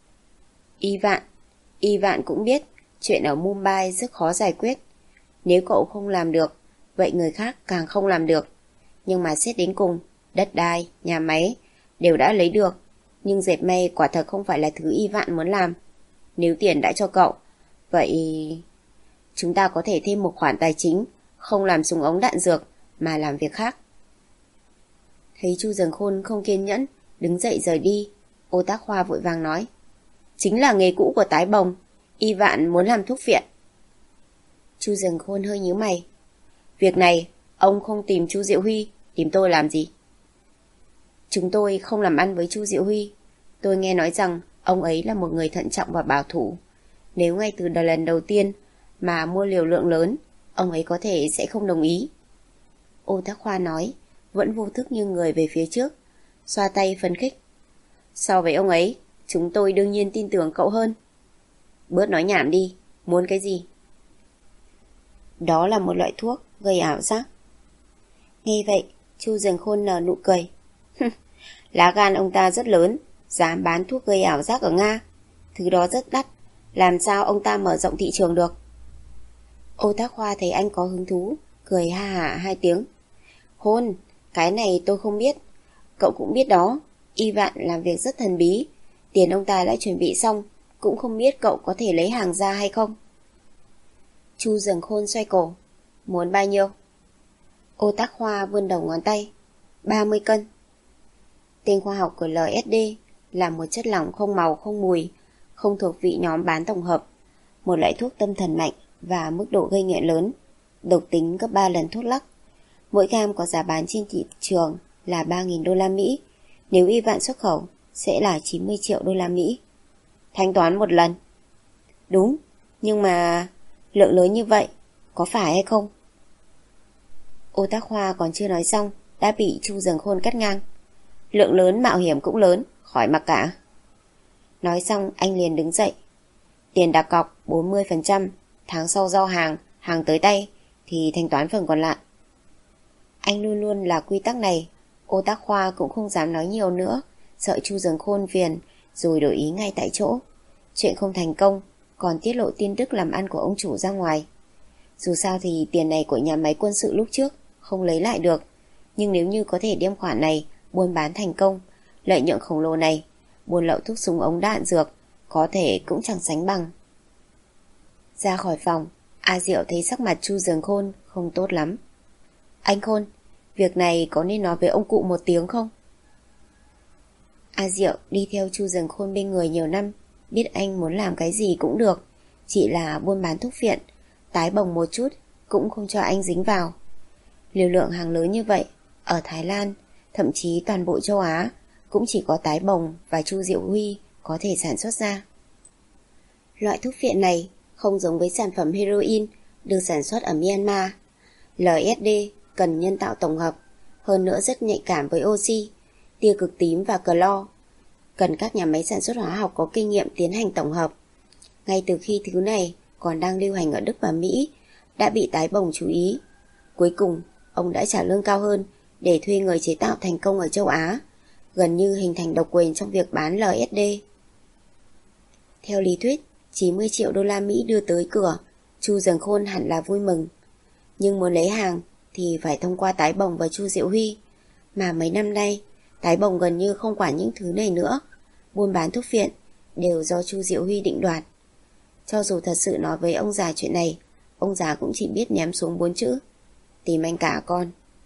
Y Vạn, Y Vạn cũng biết chuyện ở Mumbai rất khó giải quyết. Nếu cậu không làm được, vậy người khác càng không làm được. Nhưng mà xét đến cùng, đất đai, nhà máy đều đã lấy được. Nhưng dệt may quả thật không phải là thứ Y Vạn muốn làm. Nếu tiền đã cho cậu, vậy chúng ta có thể thêm một khoản tài chính, không làm súng ống đạn dược mà làm việc khác. Thấy Chu Dường Khôn không kiên nhẫn, đứng dậy rời đi, Ô Tác Khoa vội vàng nói, chính là nghề cũ của tái bồng, Y Vạn muốn làm thuốc viện. Chu Dường Khôn hơi nhíu mày. Việc này ông không tìm Chu Diệu Huy, tìm tôi làm gì? Chúng tôi không làm ăn với Chu Diệu Huy. Tôi nghe nói rằng ông ấy là một người thận trọng và bảo thủ. Nếu ngay từ đầu lần đầu tiên mà mua liều lượng lớn, ông ấy có thể sẽ không đồng ý. Ô Tác Khoa nói, vẫn vô thức như người về phía trước, xoa tay phấn khích. So với ông ấy, chúng tôi đương nhiên tin tưởng cậu hơn. Bớt nói nhảm đi, muốn cái gì? Đó là một loại thuốc gây ảo giác. Nghe vậy, Chu Dường Khôn nở nụ cười. Lá gan ông ta rất lớn, dám bán thuốc gây ảo giác ở Nga. Thứ đó rất đắt, làm sao ông ta mở rộng thị trường được? Ô Tác Khoa thấy anh có hứng thú, cười ha hả hai tiếng. Khôn, cái này tôi không biết. Cậu cũng biết đó, Y Vạn làm việc rất thần bí. Tiền ông ta đã chuẩn bị xong, cũng không biết cậu có thể lấy hàng ra hay không. Chu Dường Khôn xoay cổ. Muốn bao nhiêu? Ô Tác Khoa vươn đầu ngón tay. ba mươi cân. Tên khoa học của lờ ét đê là một chất lỏng không màu không mùi, không thuộc vị nhóm bán tổng hợp, một loại thuốc tâm thần mạnh và mức độ gây nghiện lớn, độc tính gấp ba lần thuốc lắc. Mỗi gam có giá bán trên thị trường là ba nghìn đô la Mỹ, nếu y vạn xuất khẩu sẽ là chín mươi triệu đô la Mỹ. Thanh toán một lần. Đúng, nhưng mà lượng lớn như vậy, có phải hay không? Ô Tác Hoa còn chưa nói xong, đã bị Chu Dần Khôn cắt ngang. Lượng lớn mạo hiểm cũng lớn, khỏi mặc cả. Nói xong anh liền đứng dậy. Tiền đặt cọc bốn mươi phần trăm, tháng sau giao hàng, hàng tới tay thì thanh toán phần còn lại. Anh luôn luôn là quy tắc này. Ô Tác Hoa cũng không dám nói nhiều nữa, sợ Chu Dần Khôn phiền rồi đổi ý ngay tại chỗ. Chuyện không thành công, còn tiết lộ tin tức làm ăn của ông chủ ra ngoài. Dù sao thì tiền này của nhà máy quân sự lúc trước không lấy lại được, nhưng nếu như có thể đem khoản này buôn bán thành công, lợi nhuận khổng lồ này, buôn lậu thuốc súng ống đạn dược có thể cũng chẳng sánh bằng. Ra khỏi phòng, A Diệu thấy sắc mặt Chu Dần Khôn không tốt lắm. Anh Khôn, việc này có nên nói với ông cụ một tiếng không? A Diệu đi theo Chu Dần Khôn bên người nhiều năm, biết anh muốn làm cái gì cũng được, chỉ là buôn bán thuốc phiện, tái bồng một chút cũng không cho anh dính vào. Liều lượng hàng lớn như vậy, ở Thái Lan, thậm chí toàn bộ châu Á, cũng chỉ có Tái Bồng và Chu Diệu Huy có thể sản xuất ra. Loại thuốc phiện này không giống với sản phẩm heroin được sản xuất ở Myanmar. lờ ét đê cần nhân tạo tổng hợp, hơn nữa rất nhạy cảm với oxy, tia cực tím và clo. Cần các nhà máy sản xuất hóa học có kinh nghiệm tiến hành tổng hợp. Ngay từ khi thứ này còn đang lưu hành ở Đức và Mỹ, đã bị Tái Bồng chú ý. Cuối cùng, ông đã trả lương cao hơn để thuê người chế tạo thành công ở châu Á, gần như hình thành độc quyền trong việc bán lờ ét đê. Theo lý thuyết, chín mươi triệu đô la Mỹ đưa tới cửa, Chu Dần Khôn hẳn là vui mừng. Nhưng muốn lấy hàng thì phải thông qua Tái Bồng và Chu Diệu Huy, mà mấy năm nay Tái Bồng gần như không quản những thứ này nữa. Buôn bán thuốc phiện đều do Chu Diệu Huy định đoạt. Cho dù thật sự nói với ông già chuyện này, ông già cũng chỉ biết ném xuống bốn chữ: tìm anh cả con.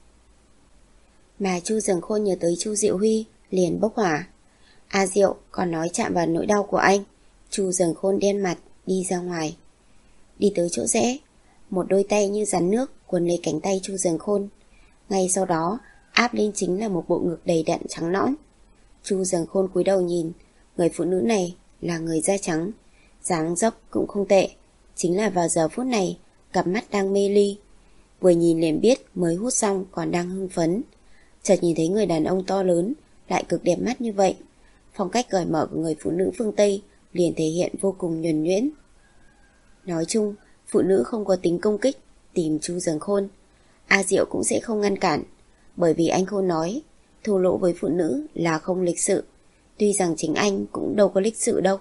Mà Chu Dần Khôn nhớ tới Chu Diệu Huy liền bốc hỏa. A Diệu còn nói chạm vào nỗi đau của anh. Chu Dần Khôn đen mặt đi ra ngoài. Đi tới chỗ rẽ, một đôi tay như rắn nước quấn lấy cánh tay Chu Dần Khôn. Ngay sau đó áp lên chính là một bộ ngực đầy đặn trắng nõn. Chu Dần Khôn cúi đầu nhìn, người phụ nữ này là người da trắng, dáng dấp cũng không tệ. Chính là vào giờ phút này cặp mắt đang mê ly, vừa nhìn liền biết mới hút xong còn đang hưng phấn. Chợt nhìn thấy người đàn ông to lớn lại cực đẹp mắt như vậy, phong cách cởi mở của người phụ nữ phương Tây liền thể hiện vô cùng nhuần nhuyễn. Nói chung, phụ nữ không có tính công kích, tìm Chu Dần Khôn, A Diệu cũng sẽ không ngăn cản, bởi vì anh Khôn nói thô lỗ với phụ nữ là không lịch sự, tuy rằng chính anh cũng đâu có lịch sự đâu.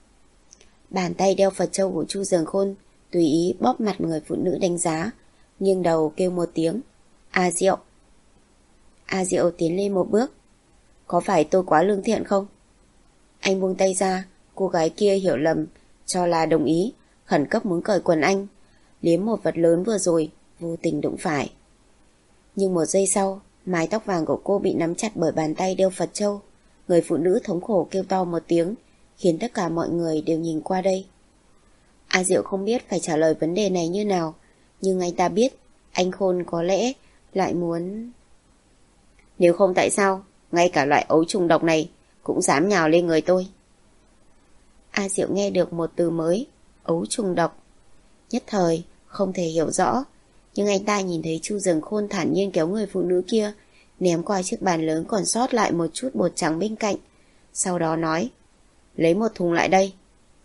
Bàn tay đeo Phật châu của Chu Dần Khôn tùy ý bóp mặt người phụ nữ đánh giá, nghiêng đầu kêu một tiếng: A Diệu. A Diệu tiến lên một bước: có phải tôi quá lương thiện không? Anh buông tay ra, cô gái kia hiểu lầm, cho là đồng ý, khẩn cấp muốn cởi quần anh, liếm một vật lớn vừa rồi vô tình đụng phải. Nhưng một giây sau, mái tóc vàng của cô bị nắm chặt bởi bàn tay đeo Phật châu. Người phụ nữ thống khổ kêu to một tiếng, khiến tất cả mọi người đều nhìn qua đây. A Diệu không biết phải trả lời vấn đề này như nào, nhưng anh ta biết anh Khôn có lẽ lại muốn... Nếu không tại sao ngay cả loại ấu trùng độc này cũng dám nhào lên người tôi? A Diệu nghe được một từ mới, ấu trùng độc. Nhất thời không thể hiểu rõ, nhưng anh ta nhìn thấy Chu Dần Khôn thản nhiên kéo người phụ nữ kia ném qua chiếc bàn lớn còn sót lại một chút bột trắng bên cạnh, sau đó nói: lấy một thùng lại đây.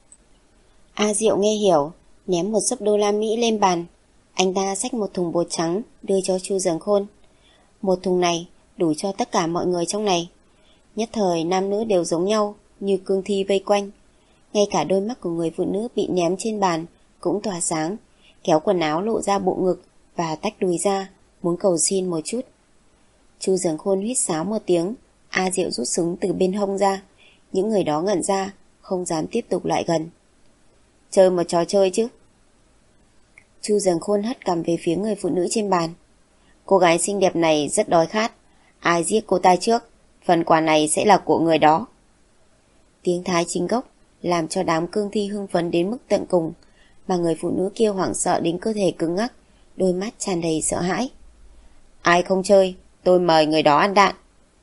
A Diệu nghe hiểu, ném một xấp đô la Mỹ lên bàn. Anh ta xách một thùng bột trắng đưa cho Chu Dần Khôn. Một thùng này đủ cho tất cả mọi người trong này. Nhất thời nam nữ đều giống nhau, như cương thi vây quanh. Ngay cả đôi mắt của người phụ nữ bị ném trên bàn cũng tỏa sáng, kéo quần áo lộ ra bộ ngực và tách đùi ra, muốn cầu xin một chút. Chu Dần Khôn huýt sáo một tiếng, A Diệu rút súng từ bên hông ra. Những người đó ngẩn ra, không dám tiếp tục lại gần. Chơi một trò chơi chứ? Chu Dần Khôn hất cằm về phía người phụ nữ trên bàn. Cô gái xinh đẹp này rất đói khát, ai giết cô ta trước Phần quà này sẽ là của người đó. Tiếng Thái chính gốc làm cho đám cương thi hưng phấn đến mức tận cùng, mà người phụ nữ kia hoảng sợ đến cơ thể cứng ngắc, đôi mắt tràn đầy sợ hãi. Ai không chơi, tôi mời người đó ăn đạn.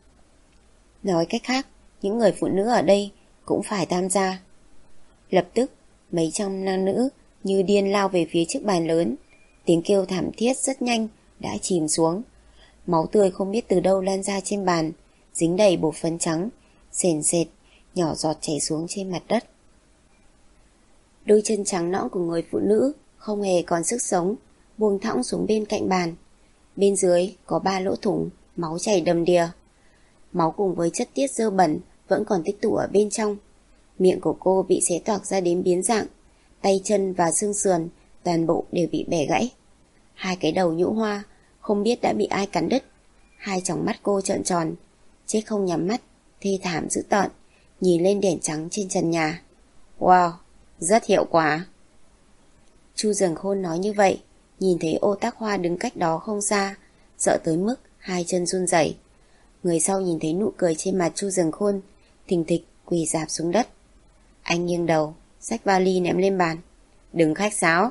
Nói cách khác, những người phụ nữ ở đây cũng phải tham gia. Lập tức, mấy trăm nam nữ như điên lao về phía chiếc bàn lớn. Tiếng kêu thảm thiết rất nhanh đã chìm xuống. Máu tươi không biết từ đâu lan ra trên bàn, dính đầy bột phấn trắng, sền sệt, nhỏ giọt chảy xuống trên mặt đất. Đôi chân trắng nõn của người phụ nữ không hề còn sức sống, buông thõng xuống bên cạnh bàn. Bên dưới có ba lỗ thủng, máu chảy đầm đìa. Máu cùng với chất tiết dơ bẩn vẫn còn tích tụ ở bên trong. Miệng của cô bị xé toạc ra đến biến dạng, tay chân và xương sườn toàn bộ đều bị bẻ gãy. Hai cái đầu nhũ hoa không biết đã bị ai cắn đứt. Hai tròng mắt cô trợn tròn, chết không nhắm mắt, thê thảm dữ tợn, nhìn lên đèn trắng trên trần nhà. Wow, rất hiệu quả. Chu Dần Khôn nói như vậy, nhìn thấy Ô Tác Hoa đứng cách đó không xa, sợ tới mức hai chân run rẩy. Người sau nhìn thấy nụ cười trên mặt Chu Dần Khôn, thình thịch quỳ rạp xuống đất. Anh nghiêng đầu, xách vali ném lên bàn. Đừng khách sáo.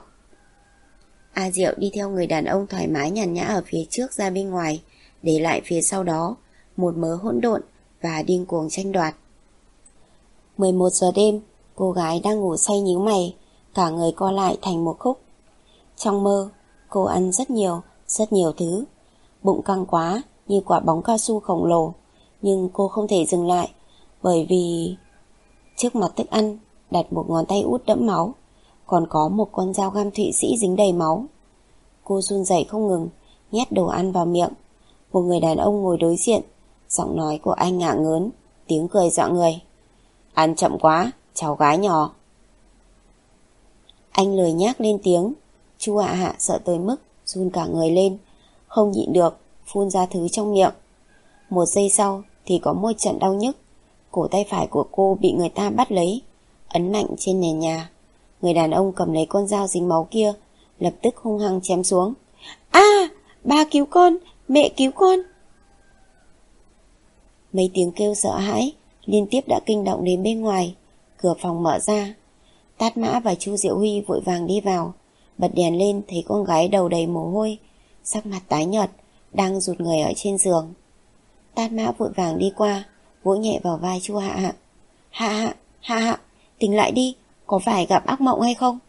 A Diệu đi theo người đàn ông thoải mái nhàn nhã ở phía trước ra bên ngoài, để lại phía sau đó một mớ hỗn độn và điên cuồng tranh đoạt. mười một giờ đêm, cô gái đang ngủ say nhíu mày, cả người co lại thành một khúc. Trong mơ, cô ăn rất nhiều, rất nhiều thứ. Bụng căng quá như quả bóng cao su khổng lồ, nhưng cô không thể dừng lại, bởi vì trước mặt thức ăn đặt một ngón tay út đẫm máu, còn có một con dao găm Thụy Sĩ dính đầy máu. Cô run rẩy không ngừng, nhét đồ ăn vào miệng. Một người đàn ông ngồi đối diện, giọng nói của anh ngả ngớn, tiếng cười dọa người. Ăn chậm quá, cháu gái nhỏ. Anh lười nhác lên tiếng. Chu Hạ Hạ sợ tới mức run cả người lên, không nhịn được phun ra thứ trong miệng. Một giây sau thì có một trận đau nhức. Cổ tay phải của cô bị người ta bắt lấy, ấn mạnh trên nền nhà. Người đàn ông cầm lấy con dao dính máu kia, lập tức hung hăng chém xuống. A, à, ba cứu con, mẹ cứu con. Mấy tiếng kêu sợ hãi liên tiếp đã kinh động đến bên ngoài. Cửa phòng mở ra. Tát Mã và Chu Diệu Huy vội vàng đi vào, bật đèn lên thấy con gái đầu đầy mồ hôi, sắc mặt tái nhợt, đang rụt người ở trên giường. Tát Mã vội vàng đi qua, vỗ nhẹ vào vai Chu Hạ Hạ. Hạ Hạ, Hạ Hạ, tỉnh lại đi, có phải gặp ác mộng hay không?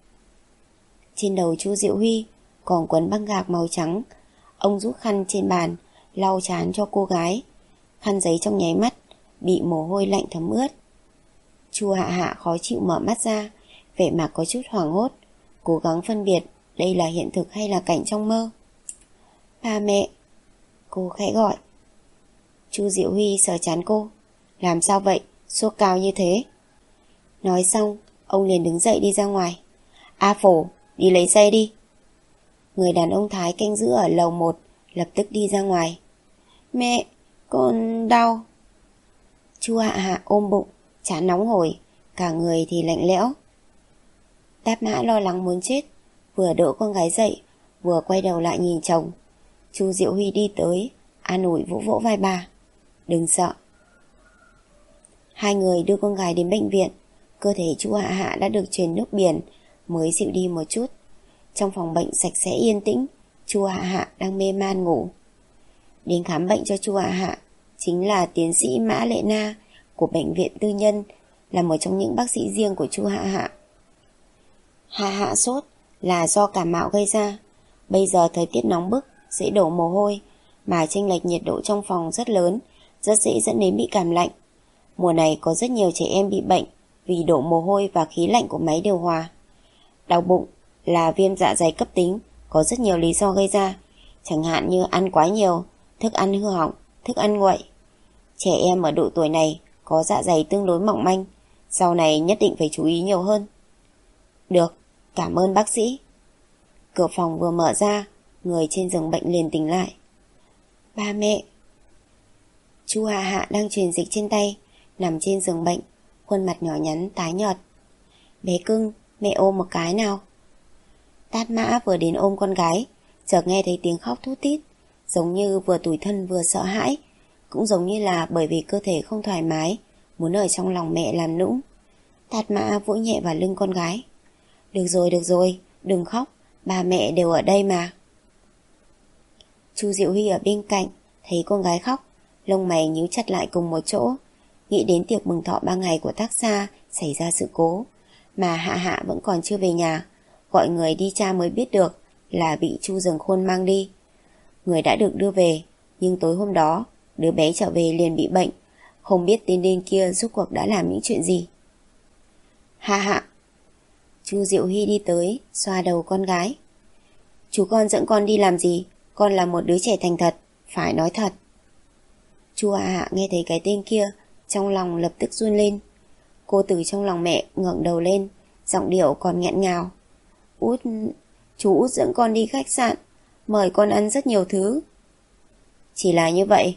Trên đầu Chu Diệu Huy còn quấn băng gạc màu trắng. Ông rút khăn trên bàn lau trán cho cô gái. Khăn giấy trong nháy mắt bị mồ hôi lạnh thấm ướt. Chu Hạ Hạ khó chịu mở mắt ra, vẻ mặt có chút hoảng hốt, cố gắng phân biệt đây là hiện thực hay là cảnh trong mơ. Ba mẹ, cô khẽ gọi. Chu Diệu Huy sờ trán cô. Làm sao vậy, sốt cao như thế? Nói xong, ông liền đứng dậy đi ra ngoài. A Phổ, đi lấy xe đi. Người đàn ông Thái canh giữ ở lầu một lập tức đi ra ngoài. Mẹ, con đau. Chu Hạ Hạ ôm bụng, trán nóng hổi, cả người thì lạnh lẽo. Tát Mã lo lắng muốn chết, vừa đỡ con gái dậy, vừa quay đầu lại nhìn chồng. Chu Diệu Huy đi tới, an ủi vỗ vỗ vai bà. Đừng sợ. Hai người đưa con gái đến bệnh viện. Cơ thể Chu Hạ Hạ đã được truyền nước biển, mới dịu đi một chút. Trong phòng bệnh sạch sẽ yên tĩnh, Chu Hạ Hạ đang mê man ngủ. Đến khám bệnh cho Chu Hạ Hạ chính là tiến sĩ Mã Lệ Na của bệnh viện tư nhân, là một trong những bác sĩ riêng của Chu Hạ Hạ. Hạ Hạ sốt là do cảm mạo gây ra. Bây giờ thời tiết nóng bức, dễ đổ mồ hôi, mà chênh lệch nhiệt độ trong phòng rất lớn, rất dễ dẫn đến bị cảm lạnh. Mùa này có rất nhiều trẻ em bị bệnh vì đổ mồ hôi và khí lạnh của máy điều hòa. Đau bụng là viêm dạ dày cấp tính, có rất nhiều lý do gây ra, chẳng hạn như ăn quá nhiều, thức ăn hư hỏng, thức ăn nguội. Trẻ em ở độ tuổi này có dạ dày tương đối mỏng manh, sau này nhất định phải chú ý nhiều hơn. Được, cảm ơn bác sĩ. Cửa phòng vừa mở ra, người trên giường bệnh liền tỉnh lại. Ba mẹ. Chu Hạ Hạ đang truyền dịch trên tay, nằm trên giường bệnh, khuôn mặt nhỏ nhắn tái nhợt. Bé cưng, mẹ ôm một cái nào. Tát Mã vừa đến ôm con gái, chợt nghe thấy tiếng khóc thút thít, giống như vừa tủi thân vừa sợ hãi, cũng giống như là bởi vì cơ thể không thoải mái, muốn ở trong lòng mẹ làm nũng. Tát Mã vỗ nhẹ vào lưng con gái. Được rồi, được rồi, đừng khóc, ba mẹ đều ở đây mà. Chu Diệu Huy ở bên cạnh, thấy con gái khóc, lông mày nhíu chặt lại cùng một chỗ, nghĩ đến tiệc mừng thọ ba ngày của tác gia xảy ra sự cố, mà Hạ Hạ vẫn còn chưa về nhà, gọi người đi tra mới biết được là bị Chu Dường Khôn mang đi. Người đã được đưa về, nhưng tối hôm đó, đứa bé trở về liền bị bệnh, không biết tên điên kia rốt cuộc đã làm những chuyện gì. Hạ Hạ. Chu Diệu Huy đi tới, xoa đầu con gái. Chú con dẫn con đi làm gì? Con là một đứa trẻ thành thật, phải nói thật. Chu Hạ Hạ nghe thấy cái tên kia, trong lòng lập tức run lên. Cô từ trong lòng mẹ ngẩng đầu lên, giọng điệu còn nghẹn ngào. Út, chú Út dẫn con đi khách sạn, mời con ăn rất nhiều thứ. Chỉ là như vậy.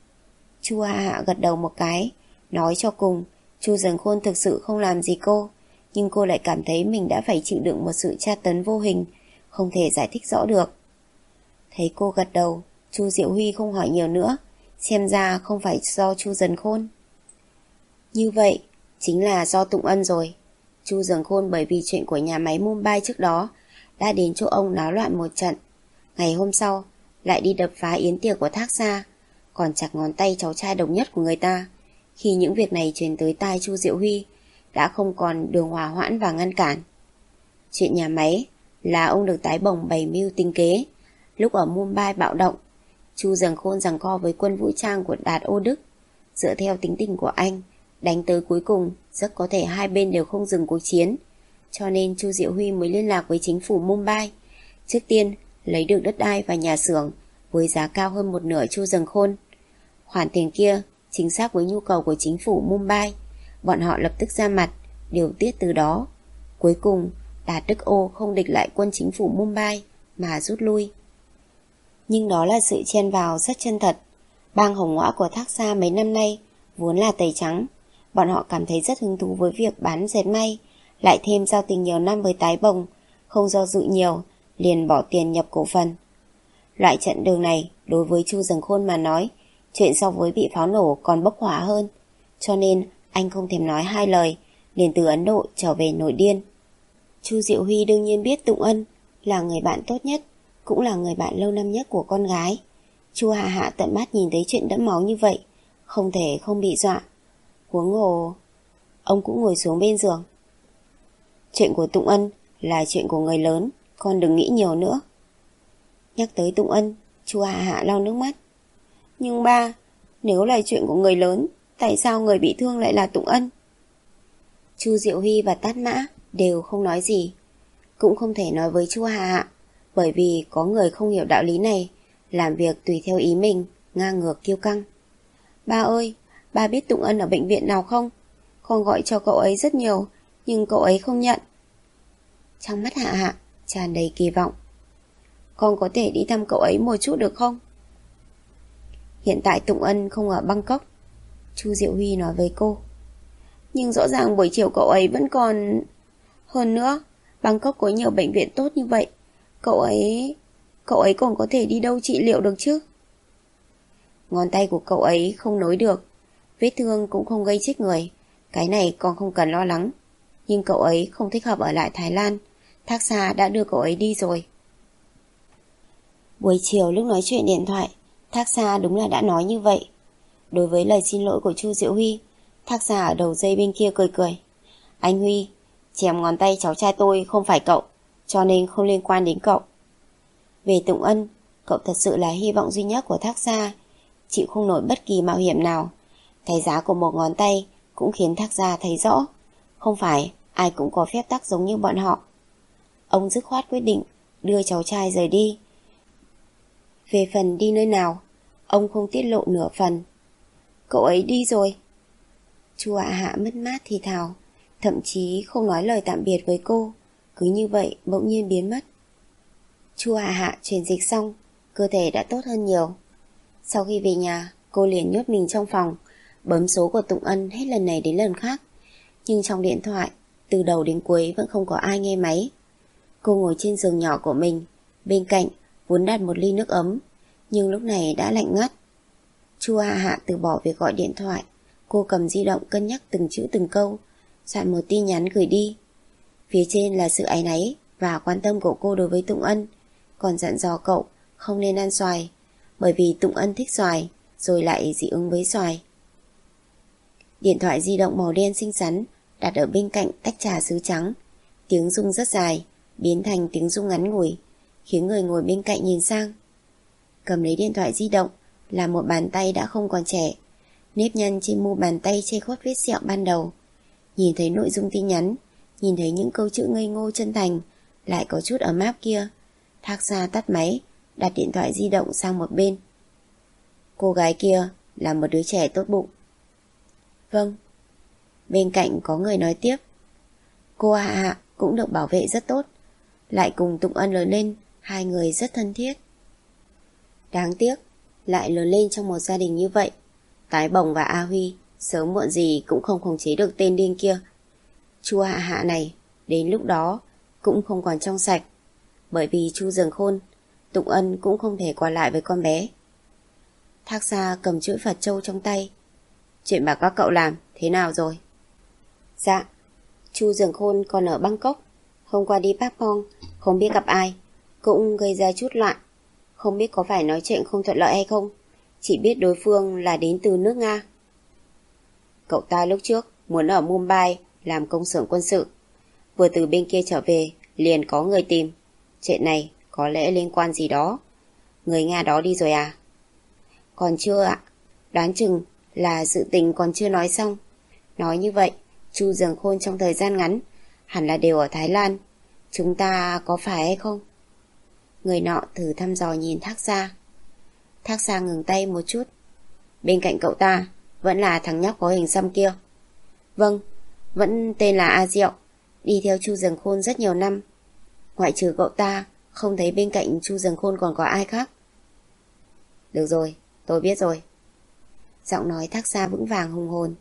Chu Hạ Hạ gật đầu một cái, nói cho cùng, Chu Dường Khôn thực sự không làm gì cô, nhưng cô lại cảm thấy mình đã phải chịu đựng một sự tra tấn vô hình, không thể giải thích rõ được. Thấy cô gật đầu, Chu Diệu Huy không hỏi nhiều nữa, xem ra không phải do Chu Dường Khôn. Như vậy, chính là do Tụng Ân rồi. Chu Dường Khôn bởi vì chuyện của nhà máy Mumbai trước đó đã đến chỗ ông náo loạn một trận. Ngày hôm sau, lại đi đập phá yến tiệc của Thác Gia, còn chặt ngón tay cháu trai độc nhất của người ta. Khi những việc này truyền tới tai Chu Diệu Huy, đã không còn đường hòa hoãn và ngăn cản. Chuyện nhà máy là ông được tái bổng bày mưu tính kế. Lúc ở Mumbai bạo động, Chu Dường Khôn giằng co với quân vũ trang của Đạt Ô Đức. Dựa theo tính tình của anh, đánh tới cuối cùng rất có thể hai bên đều không dừng cuộc chiến. Cho nên Chu Diệu Huy mới liên lạc với chính phủ Mumbai, trước tiên lấy được đất đai và nhà xưởng với giá cao hơn một nửa Chu Dường Khôn. Khoản tiền kia chính xác với nhu cầu của chính phủ Mumbai, bọn họ lập tức ra mặt điều tiết từ đó. Cuối cùng Đạt Đức Ô không địch lại quân chính phủ Mumbai mà rút lui. Nhưng đó là sự chen vào rất chân thật. Bang Hồng Ngõa của Thác Gia mấy năm nay vốn là tẩy trắng, bọn họ cảm thấy rất hứng thú với việc bán dệt may, lại thêm giao tình nhiều năm với Tái Bồng, không do dự nhiều, liền bỏ tiền nhập cổ phần. Loại trận đường này đối với Chu Dường Khôn mà nói, chuyện so với bị pháo nổ còn bốc hỏa hơn, cho nên anh không thèm nói hai lời, liền từ Ấn Độ trở về nổi điên. Chu Diệu Huy đương nhiên biết Tụng Ân là người bạn tốt nhất, cũng là người bạn lâu năm nhất của con gái. Chu Hạ Hạ tận mắt nhìn thấy chuyện đẫm máu như vậy, không thể không bị dọa. Huống hồ, ông cũng ngồi xuống bên giường. Chuyện của Tụng Ân là chuyện của người lớn, con đừng nghĩ nhiều nữa. Nhắc tới Tụng Ân, Chu Hạ Hạ lau nước mắt. Nhưng ba, nếu là chuyện của người lớn, tại sao người bị thương lại là Tụng Ân? Chu Diệu Huy và Tát Mã đều không nói gì, cũng không thể nói với Chu Hạ Hạ, bởi vì có người không hiểu đạo lý này, làm việc tùy theo ý mình, ngang ngược kiêu căng. Ba ơi, ba biết Tụng Ân ở bệnh viện nào không? Con gọi cho cậu ấy rất nhiều, nhưng cậu ấy không nhận. Trong mắt Hạ Hạ tràn đầy kỳ vọng. Con có thể đi thăm cậu ấy một chút được không? Hiện tại Tụng Ân không ở Bangkok, Chu Diệu Huy nói với cô. Nhưng rõ ràng buổi chiều cậu ấy vẫn còn... Hơn nữa, Bangkok có nhiều bệnh viện tốt như vậy, Cậu ấy... Cậu ấy còn có thể đi đâu trị liệu được chứ? Ngón tay của cậu ấy không nối được, vết thương cũng không gây chết người, cái này còn không cần lo lắng. Nhưng cậu ấy không thích hợp ở lại Thái Lan, Thác Gia đã đưa cậu ấy đi rồi. Buổi chiều lúc nói chuyện điện thoại, Thác Gia đúng là đã nói như vậy. Đối với lời xin lỗi của Chu Diệu Huy, Thác Gia ở đầu dây bên kia cười cười. Anh Huy, chém ngón tay cháu trai tôi không phải cậu, cho nên không liên quan đến cậu. Về Tụng Ân, cậu thật sự là hy vọng duy nhất của Thác Gia, chịu không nổi bất kỳ mạo hiểm nào. Cái giá của một ngón tay cũng khiến Thác Gia thấy rõ, không phải ai cũng có phép tắc giống như bọn họ. Ông dứt khoát quyết định đưa cháu trai rời đi. Về phần đi nơi nào, ông không tiết lộ nửa phần. Cậu ấy đi rồi. Chu Hạ Hạ mất mát thì thào, thậm chí không nói lời tạm biệt với cô, cứ như vậy bỗng nhiên biến mất. Chu Hạ Hạ truyền dịch xong, cơ thể đã tốt hơn nhiều. Sau khi về nhà, cô liền nhốt mình trong phòng, bấm số của Tụng Ân hết lần này đến lần khác. Nhưng trong điện thoại, từ đầu đến cuối vẫn không có ai nghe máy. Cô ngồi trên giường nhỏ của mình, bên cạnh vốn đặt một ly nước ấm, nhưng lúc này đã lạnh ngắt. Chu Hạ Hạ từ bỏ việc gọi điện thoại. Cô cầm di động cân nhắc từng chữ từng câu, soạn một tin nhắn gửi đi. Phía trên là sự áy náy và quan tâm của cô đối với Tụng Ân, còn dặn dò cậu không nên ăn xoài, bởi vì Tụng Ân thích xoài, rồi lại dị ứng với xoài. Điện thoại di động màu đen xinh xắn đặt ở bên cạnh tách trà sứ trắng. Tiếng rung rất dài, biến thành tiếng rung ngắn ngủi, khiến người ngồi bên cạnh nhìn sang. Cầm lấy điện thoại di động là một bàn tay đã không còn trẻ. Nếp nhăn trên mu bàn tay che khuất vết sẹo ban đầu. Nhìn thấy nội dung tin nhắn, nhìn thấy những câu chữ ngây ngô chân thành, lại có chút ấm áp kia, Thác Gia tắt máy, đặt điện thoại di động sang một bên. Cô gái kia là một đứa trẻ tốt bụng. Vâng. Bên cạnh có người nói tiếp. Cô Hạ Hạ cũng được bảo vệ rất tốt, lại cùng Tụng Ân lớn lên, hai người rất thân thiết. Đáng tiếc, lại lớn lên trong một gia đình như vậy. Tái Bồng và A Huy sớm muộn gì cũng không khống chế được tên điên kia. Chu Hạ Hạ này đến lúc đó cũng không còn trong sạch, bởi vì Chu Dường Khôn, Tụng Ân cũng không thể qua lại với con bé. Thác Gia cầm chuỗi Phật Châu trong tay. Chuyện mà các cậu làm thế nào rồi? Dạ, Chu Dường Khôn còn ở Bangkok, hôm qua đi Bắc Phong, không biết gặp ai, cũng gây ra chút loạn. Không biết có phải nói chuyện không thuận lợi hay không, chỉ biết đối phương là đến từ nước Nga. Cậu ta lúc trước muốn ở Mumbai làm công xưởng quân sự, vừa từ bên kia trở về liền có người tìm. Chuyện này có lẽ liên quan gì đó. Người Nga đó đi rồi à? Còn chưa ạ, đoán chừng là sự tình còn chưa nói xong. Nói như vậy, Chu Dường Khôn trong thời gian ngắn hẳn là đều ở Thái Lan. Chúng ta có phải hay không? Người nọ thử thăm dò nhìn Thác Gia. Thác Gia ngừng tay một chút. Bên cạnh cậu ta vẫn là thằng nhóc có hình xăm kia. Vâng, vẫn tên là A Diệu, đi theo Chu Dường Khôn rất nhiều năm. Ngoại trừ cậu ta, không thấy bên cạnh Chu Dường Khôn còn có ai khác. Được rồi, tôi biết rồi. Giọng nói Thác Gia vững vàng hùng hồn.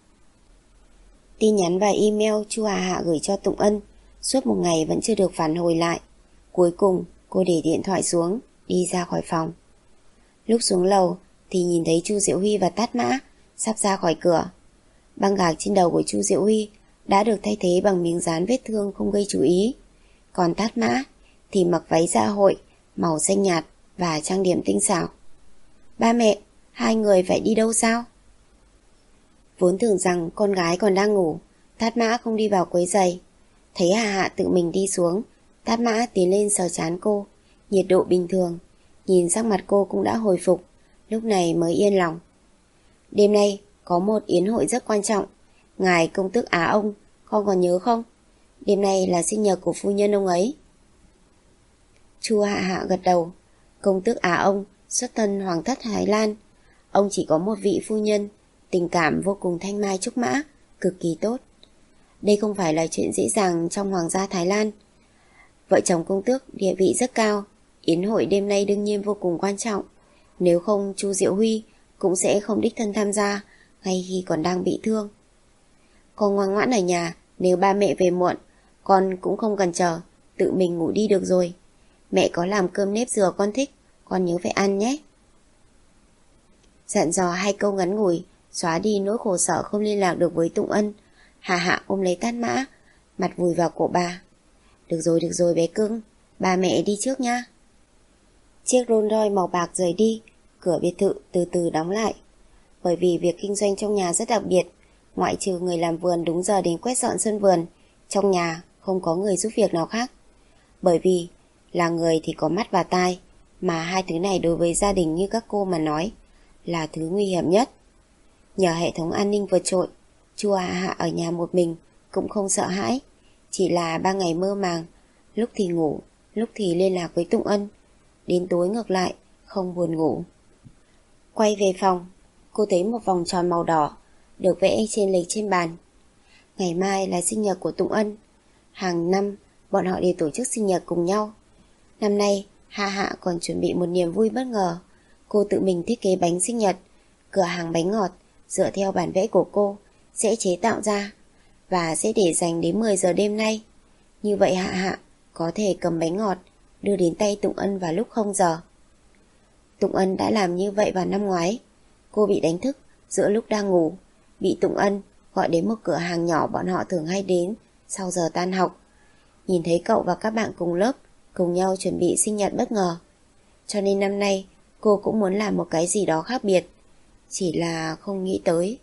Tin nhắn và email Chu Hạ Hạ gửi cho Tụng Ân suốt một ngày vẫn chưa được phản hồi lại. Cuối cùng cô để điện thoại xuống, đi ra khỏi phòng. Lúc xuống lầu thì nhìn thấy Chu Diệu Huy và Tát Mã sắp ra khỏi cửa. Băng gạc trên đầu của Chu Diệu Huy đã được thay thế bằng miếng dán vết thương không gây chú ý. Còn Tát Mã thì mặc váy dạ hội màu xanh nhạt và trang điểm tinh xảo. Ba mẹ, hai người phải đi đâu sao? Vốn tưởng rằng con gái còn đang ngủ, Tát Mã không đi vào quấy giày. Thấy Hạ Hạ tự mình đi xuống, Tát Mã tiến lên sờ trán cô, nhiệt độ bình thường. Nhìn sắc mặt cô cũng đã hồi phục, lúc này mới yên lòng. Đêm nay có một yến hội rất quan trọng. Ngài công tước Á ông, con còn nhớ không? Đêm nay là sinh nhật của phu nhân ông ấy. Chu Hạ Hạ gật đầu. Công tước Á ông xuất thân hoàng thất Thái Lan. Ông chỉ có một vị phu nhân, tình cảm vô cùng thanh mai trúc mã, cực kỳ tốt. Đây không phải là chuyện dễ dàng trong hoàng gia Thái Lan. Vợ chồng công tước địa vị rất cao. Yến hội đêm nay đương nhiên vô cùng quan trọng. Nếu không, Chu Diệu Huy cũng sẽ không đích thân tham gia ngay khi còn đang bị thương. Con ngoan ngoãn ở nhà, nếu ba mẹ về muộn, con cũng không cần chờ, tự mình ngủ đi được rồi. Mẹ có làm cơm nếp dừa con thích, con nhớ phải ăn nhé. Dặn dò hai câu ngắn ngủi, xóa đi nỗi khổ sở không liên lạc được với Tụng Ân. Hạ Hạ ôm lấy Tát Mã, mặt vùi vào cổ bà. Được rồi, được rồi bé cưng, ba mẹ đi trước nha. Chiếc Rolls Royce màu bạc rời đi, cửa biệt thự từ từ đóng lại. Bởi vì việc kinh doanh trong nhà rất đặc biệt, ngoại trừ người làm vườn đúng giờ đến quét dọn sân vườn, trong nhà không có người giúp việc nào khác. Bởi vì là người thì có mắt và tai, mà hai thứ này đối với gia đình như các cô mà nói là thứ nguy hiểm nhất. Nhờ hệ thống an ninh vượt trội, Chu Hạ Hạ ở nhà một mình cũng không sợ hãi. Chỉ là ba ngày mơ màng, lúc thì ngủ, lúc thì liên lạc với Tụng Ân. Đến tối ngược lại, không buồn ngủ. Quay về phòng, cô thấy một vòng tròn màu đỏ được vẽ trên lệch trên bàn. Ngày mai là sinh nhật của Tụng Ân. Hàng năm bọn họ đều tổ chức sinh nhật cùng nhau. Năm nay Hạ Hạ còn chuẩn bị một niềm vui bất ngờ. Cô tự mình thiết kế bánh sinh nhật. Cửa hàng bánh ngọt dựa theo bản vẽ của cô sẽ chế tạo ra và sẽ để dành đến mười giờ đêm nay. Như vậy Hạ Hạ có thể cầm bánh ngọt đưa đến tay Tụng Ân vào lúc không giờ. Tụng Ân đã làm như vậy vào năm ngoái. Cô cô bị đánh thức giữa lúc đang ngủ, bị Tụng Ân gọi đến một cửa hàng nhỏ bọn họ thường hay đến sau giờ tan học. Nhìn thấy cậu và các bạn cùng lớp cùng nhau chuẩn bị sinh nhật bất ngờ, cho nên năm nay cô cũng muốn làm một cái gì đó khác biệt, chỉ là không nghĩ tới.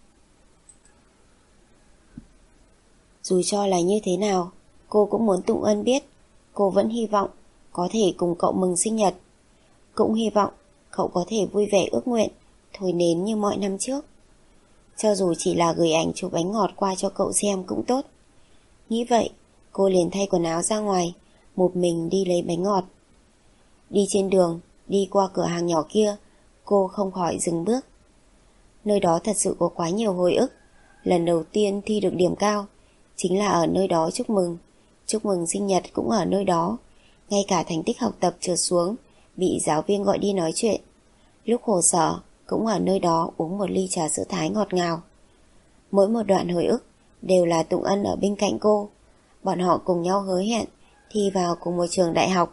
Dù cho là như thế nào, cô cũng muốn Tụng Ân biết cô vẫn hy vọng có thể cùng cậu mừng sinh nhật. Cũng hy vọng cậu có thể vui vẻ ước nguyện thổi nến như mọi năm trước. Cho dù chỉ là gửi ảnh chụp bánh ngọt qua cho cậu xem cũng tốt. Nghĩ vậy, cô liền thay quần áo ra ngoài, một mình đi lấy bánh ngọt. Đi trên đường, đi qua cửa hàng nhỏ kia, cô không khỏi dừng bước. Nơi đó thật sự có quá nhiều hồi ức. Lần đầu tiên thi được điểm cao chính là ở nơi đó chúc mừng. Chúc mừng sinh nhật cũng ở nơi đó. Ngay cả thành tích học tập trượt xuống, bị giáo viên gọi đi nói chuyện. Lúc khổ sở cũng ở nơi đó uống một ly trà sữa Thái ngọt ngào. Mỗi một đoạn hồi ức đều là Tụng Ân ở bên cạnh cô. Bọn họ cùng nhau hứa hẹn thi vào cùng một trường đại học.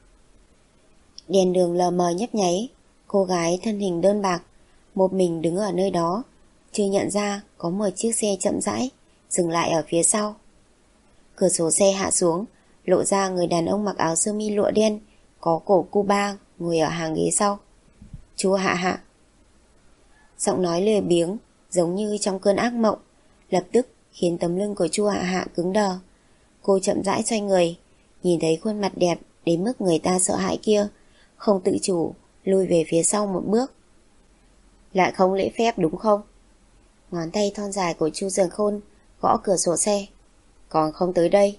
Đèn đường lờ mờ nhấp nháy, cô gái thân hình đơn bạc một mình đứng ở nơi đó, chưa nhận ra có một chiếc xe chậm rãi dừng lại ở phía sau. Cửa sổ xe hạ xuống, lộ ra người đàn ông mặc áo sơ mi lụa đen, có cổ Cuba ngồi ở hàng ghế sau. Chú Hạ Hạ. Giọng nói lười biếng giống như trong cơn ác mộng, lập tức khiến tấm lưng của chú Hạ Hạ cứng đờ. Cô chậm rãi xoay người, nhìn thấy khuôn mặt đẹp đến mức người ta sợ hãi kia, không tự chủ lùi về phía sau một bước. Lại không lễ phép đúng không? Ngón tay thon dài của Chu Dường Khôn gõ cửa sổ xe. Còn không tới đây.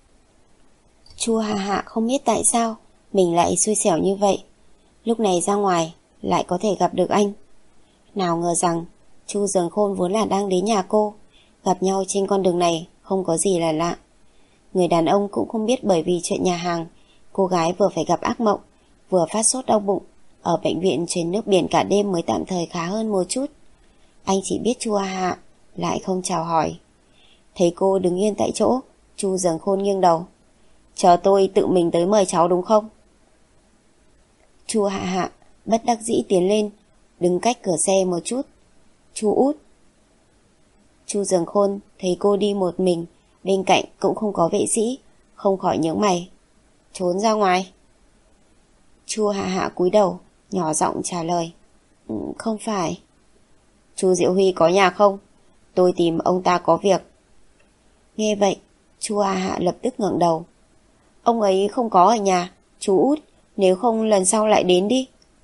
Chu Hạ Hạ không biết tại sao mình lại xui xẻo như vậy. Lúc này ra ngoài lại có thể gặp được anh. Nào ngờ rằng Chu Dường Khôn vốn là đang đến nhà cô. Gặp nhau trên con đường này không có gì là lạ. Người đàn ông cũng không biết bởi vì chuyện nhà hàng, cô gái vừa phải gặp ác mộng, vừa phát sốt đau bụng, ở bệnh viện trên nước biển cả đêm mới tạm thời khá hơn một chút. Anh chỉ biết Chu Hạ Hạ, lại không chào hỏi. Thấy cô đứng yên tại chỗ, Chu Dường Khôn nghiêng đầu. Chờ tôi tự mình tới mời cháu đúng không? Chu Hạ Hạ bất đắc dĩ tiến lên, đứng cách cửa xe một chút. Chu Út. Chu Dường Khôn thấy cô đi một mình, bên cạnh cũng không có vệ sĩ, không khỏi nhướng mày. Trốn ra ngoài. Chu Hạ Hạ cúi đầu, nhỏ giọng trả lời. Ừ, không phải. Chu Diệu Huy có nhà không? Tôi tìm ông ta có việc. Nghe vậy, Chu Hạ Hạ lập tức ngẩng đầu. Ông ấy không có ở nhà, chú Út, nếu không lần sau lại đến đi.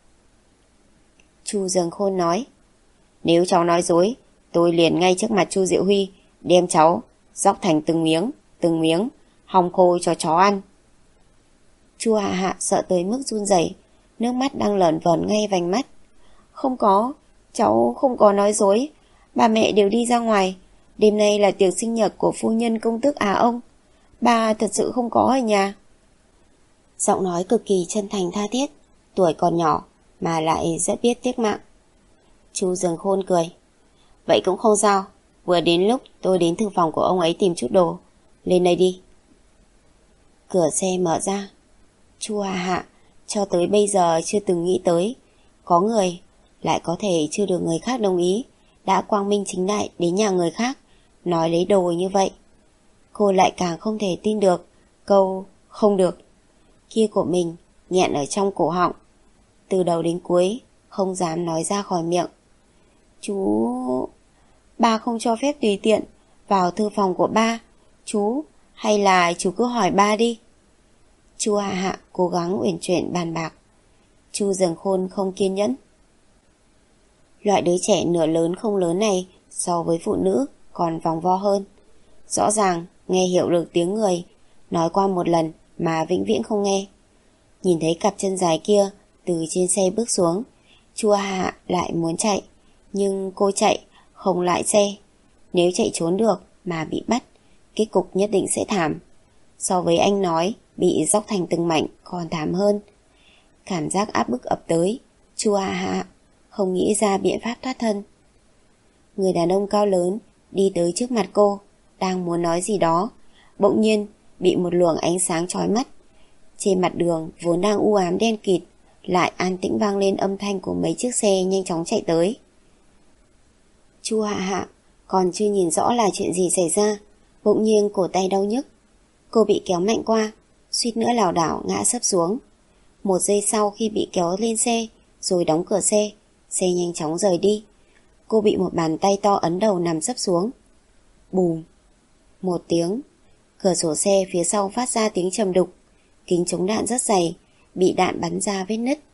Chu Dường Khôn nói. Nếu cháu nói dối, tôi liền ngay trước mặt Chu Diệu Huy đem cháu róc thành từng miếng, từng miếng, hong khô cho chó ăn. Chu Hạ Hạ sợ tới mức run rẩy, nước mắt đang lởn vởn ngay vành mắt. Không có, cháu không có nói dối. Ba mẹ đều đi ra ngoài. Đêm nay là tiệc sinh nhật của phu nhân công tước Á Ông. Ba thật sự không có ở nhà. Giọng nói cực kỳ chân thành tha thiết. Tuổi còn nhỏ mà lại rất biết tiếc mạng. Chu Dường Khôn cười. Vậy cũng không sao. Vừa đến lúc tôi đến thư phòng của ông ấy tìm chút đồ. Lên đây đi. Cửa xe mở ra. Chu Hạ Hạ cho tới bây giờ chưa từng nghĩ tới có người lại có thể chưa được người khác đồng ý đã quang minh chính đại đến nhà người khác nói lấy đồ như vậy. Cô lại càng không thể tin được câu không được kia của mình nghẹn ở trong cổ họng, từ đầu đến cuối không dám nói ra khỏi miệng. Chú... Ba không cho phép tùy tiện vào thư phòng của ba. Chú, hay là chú cứ hỏi ba đi. Chu Hạ Hạ cố gắng uyển chuyển bàn bạc. Chu Dường Khôn không kiên nhẫn. Loại đứa trẻ nửa lớn không lớn này so với phụ nữ còn vòng vo hơn. Rõ ràng nghe hiểu được tiếng người, nói qua một lần mà vĩnh viễn không nghe. Nhìn thấy cặp chân dài kia từ trên xe bước xuống, Chu Hạ Hạ lại muốn chạy, nhưng cô chạy không lại xe. Nếu chạy trốn được mà bị bắt, kết cục nhất định sẽ thảm. So với anh nói bị róc thành từng mảnh còn thảm hơn. Cảm giác áp bức ập tới, Chu Hạ Hạ không nghĩ ra biện pháp thoát thân. Người đàn ông cao lớn đi tới trước mặt cô, đang muốn nói gì đó, bỗng nhiên bị một luồng ánh sáng chói mắt. Trên mặt đường vốn đang u ám đen kịt, lại an tĩnh vang lên âm thanh của mấy chiếc xe nhanh chóng chạy tới. Chu Hạ Hạ còn chưa nhìn rõ là chuyện gì xảy ra, bỗng nhiên cổ tay đau nhức. Cô bị kéo mạnh qua, suýt nữa lảo đảo ngã sấp xuống. Một giây sau khi bị kéo lên xe rồi đóng cửa xe, xe nhanh chóng rời đi. Cô bị một bàn tay to ấn đầu nằm sấp xuống. Bùm! Một tiếng, cửa sổ xe phía sau phát ra tiếng trầm đục. Kính chống đạn rất dày, bị đạn bắn ra vết nứt.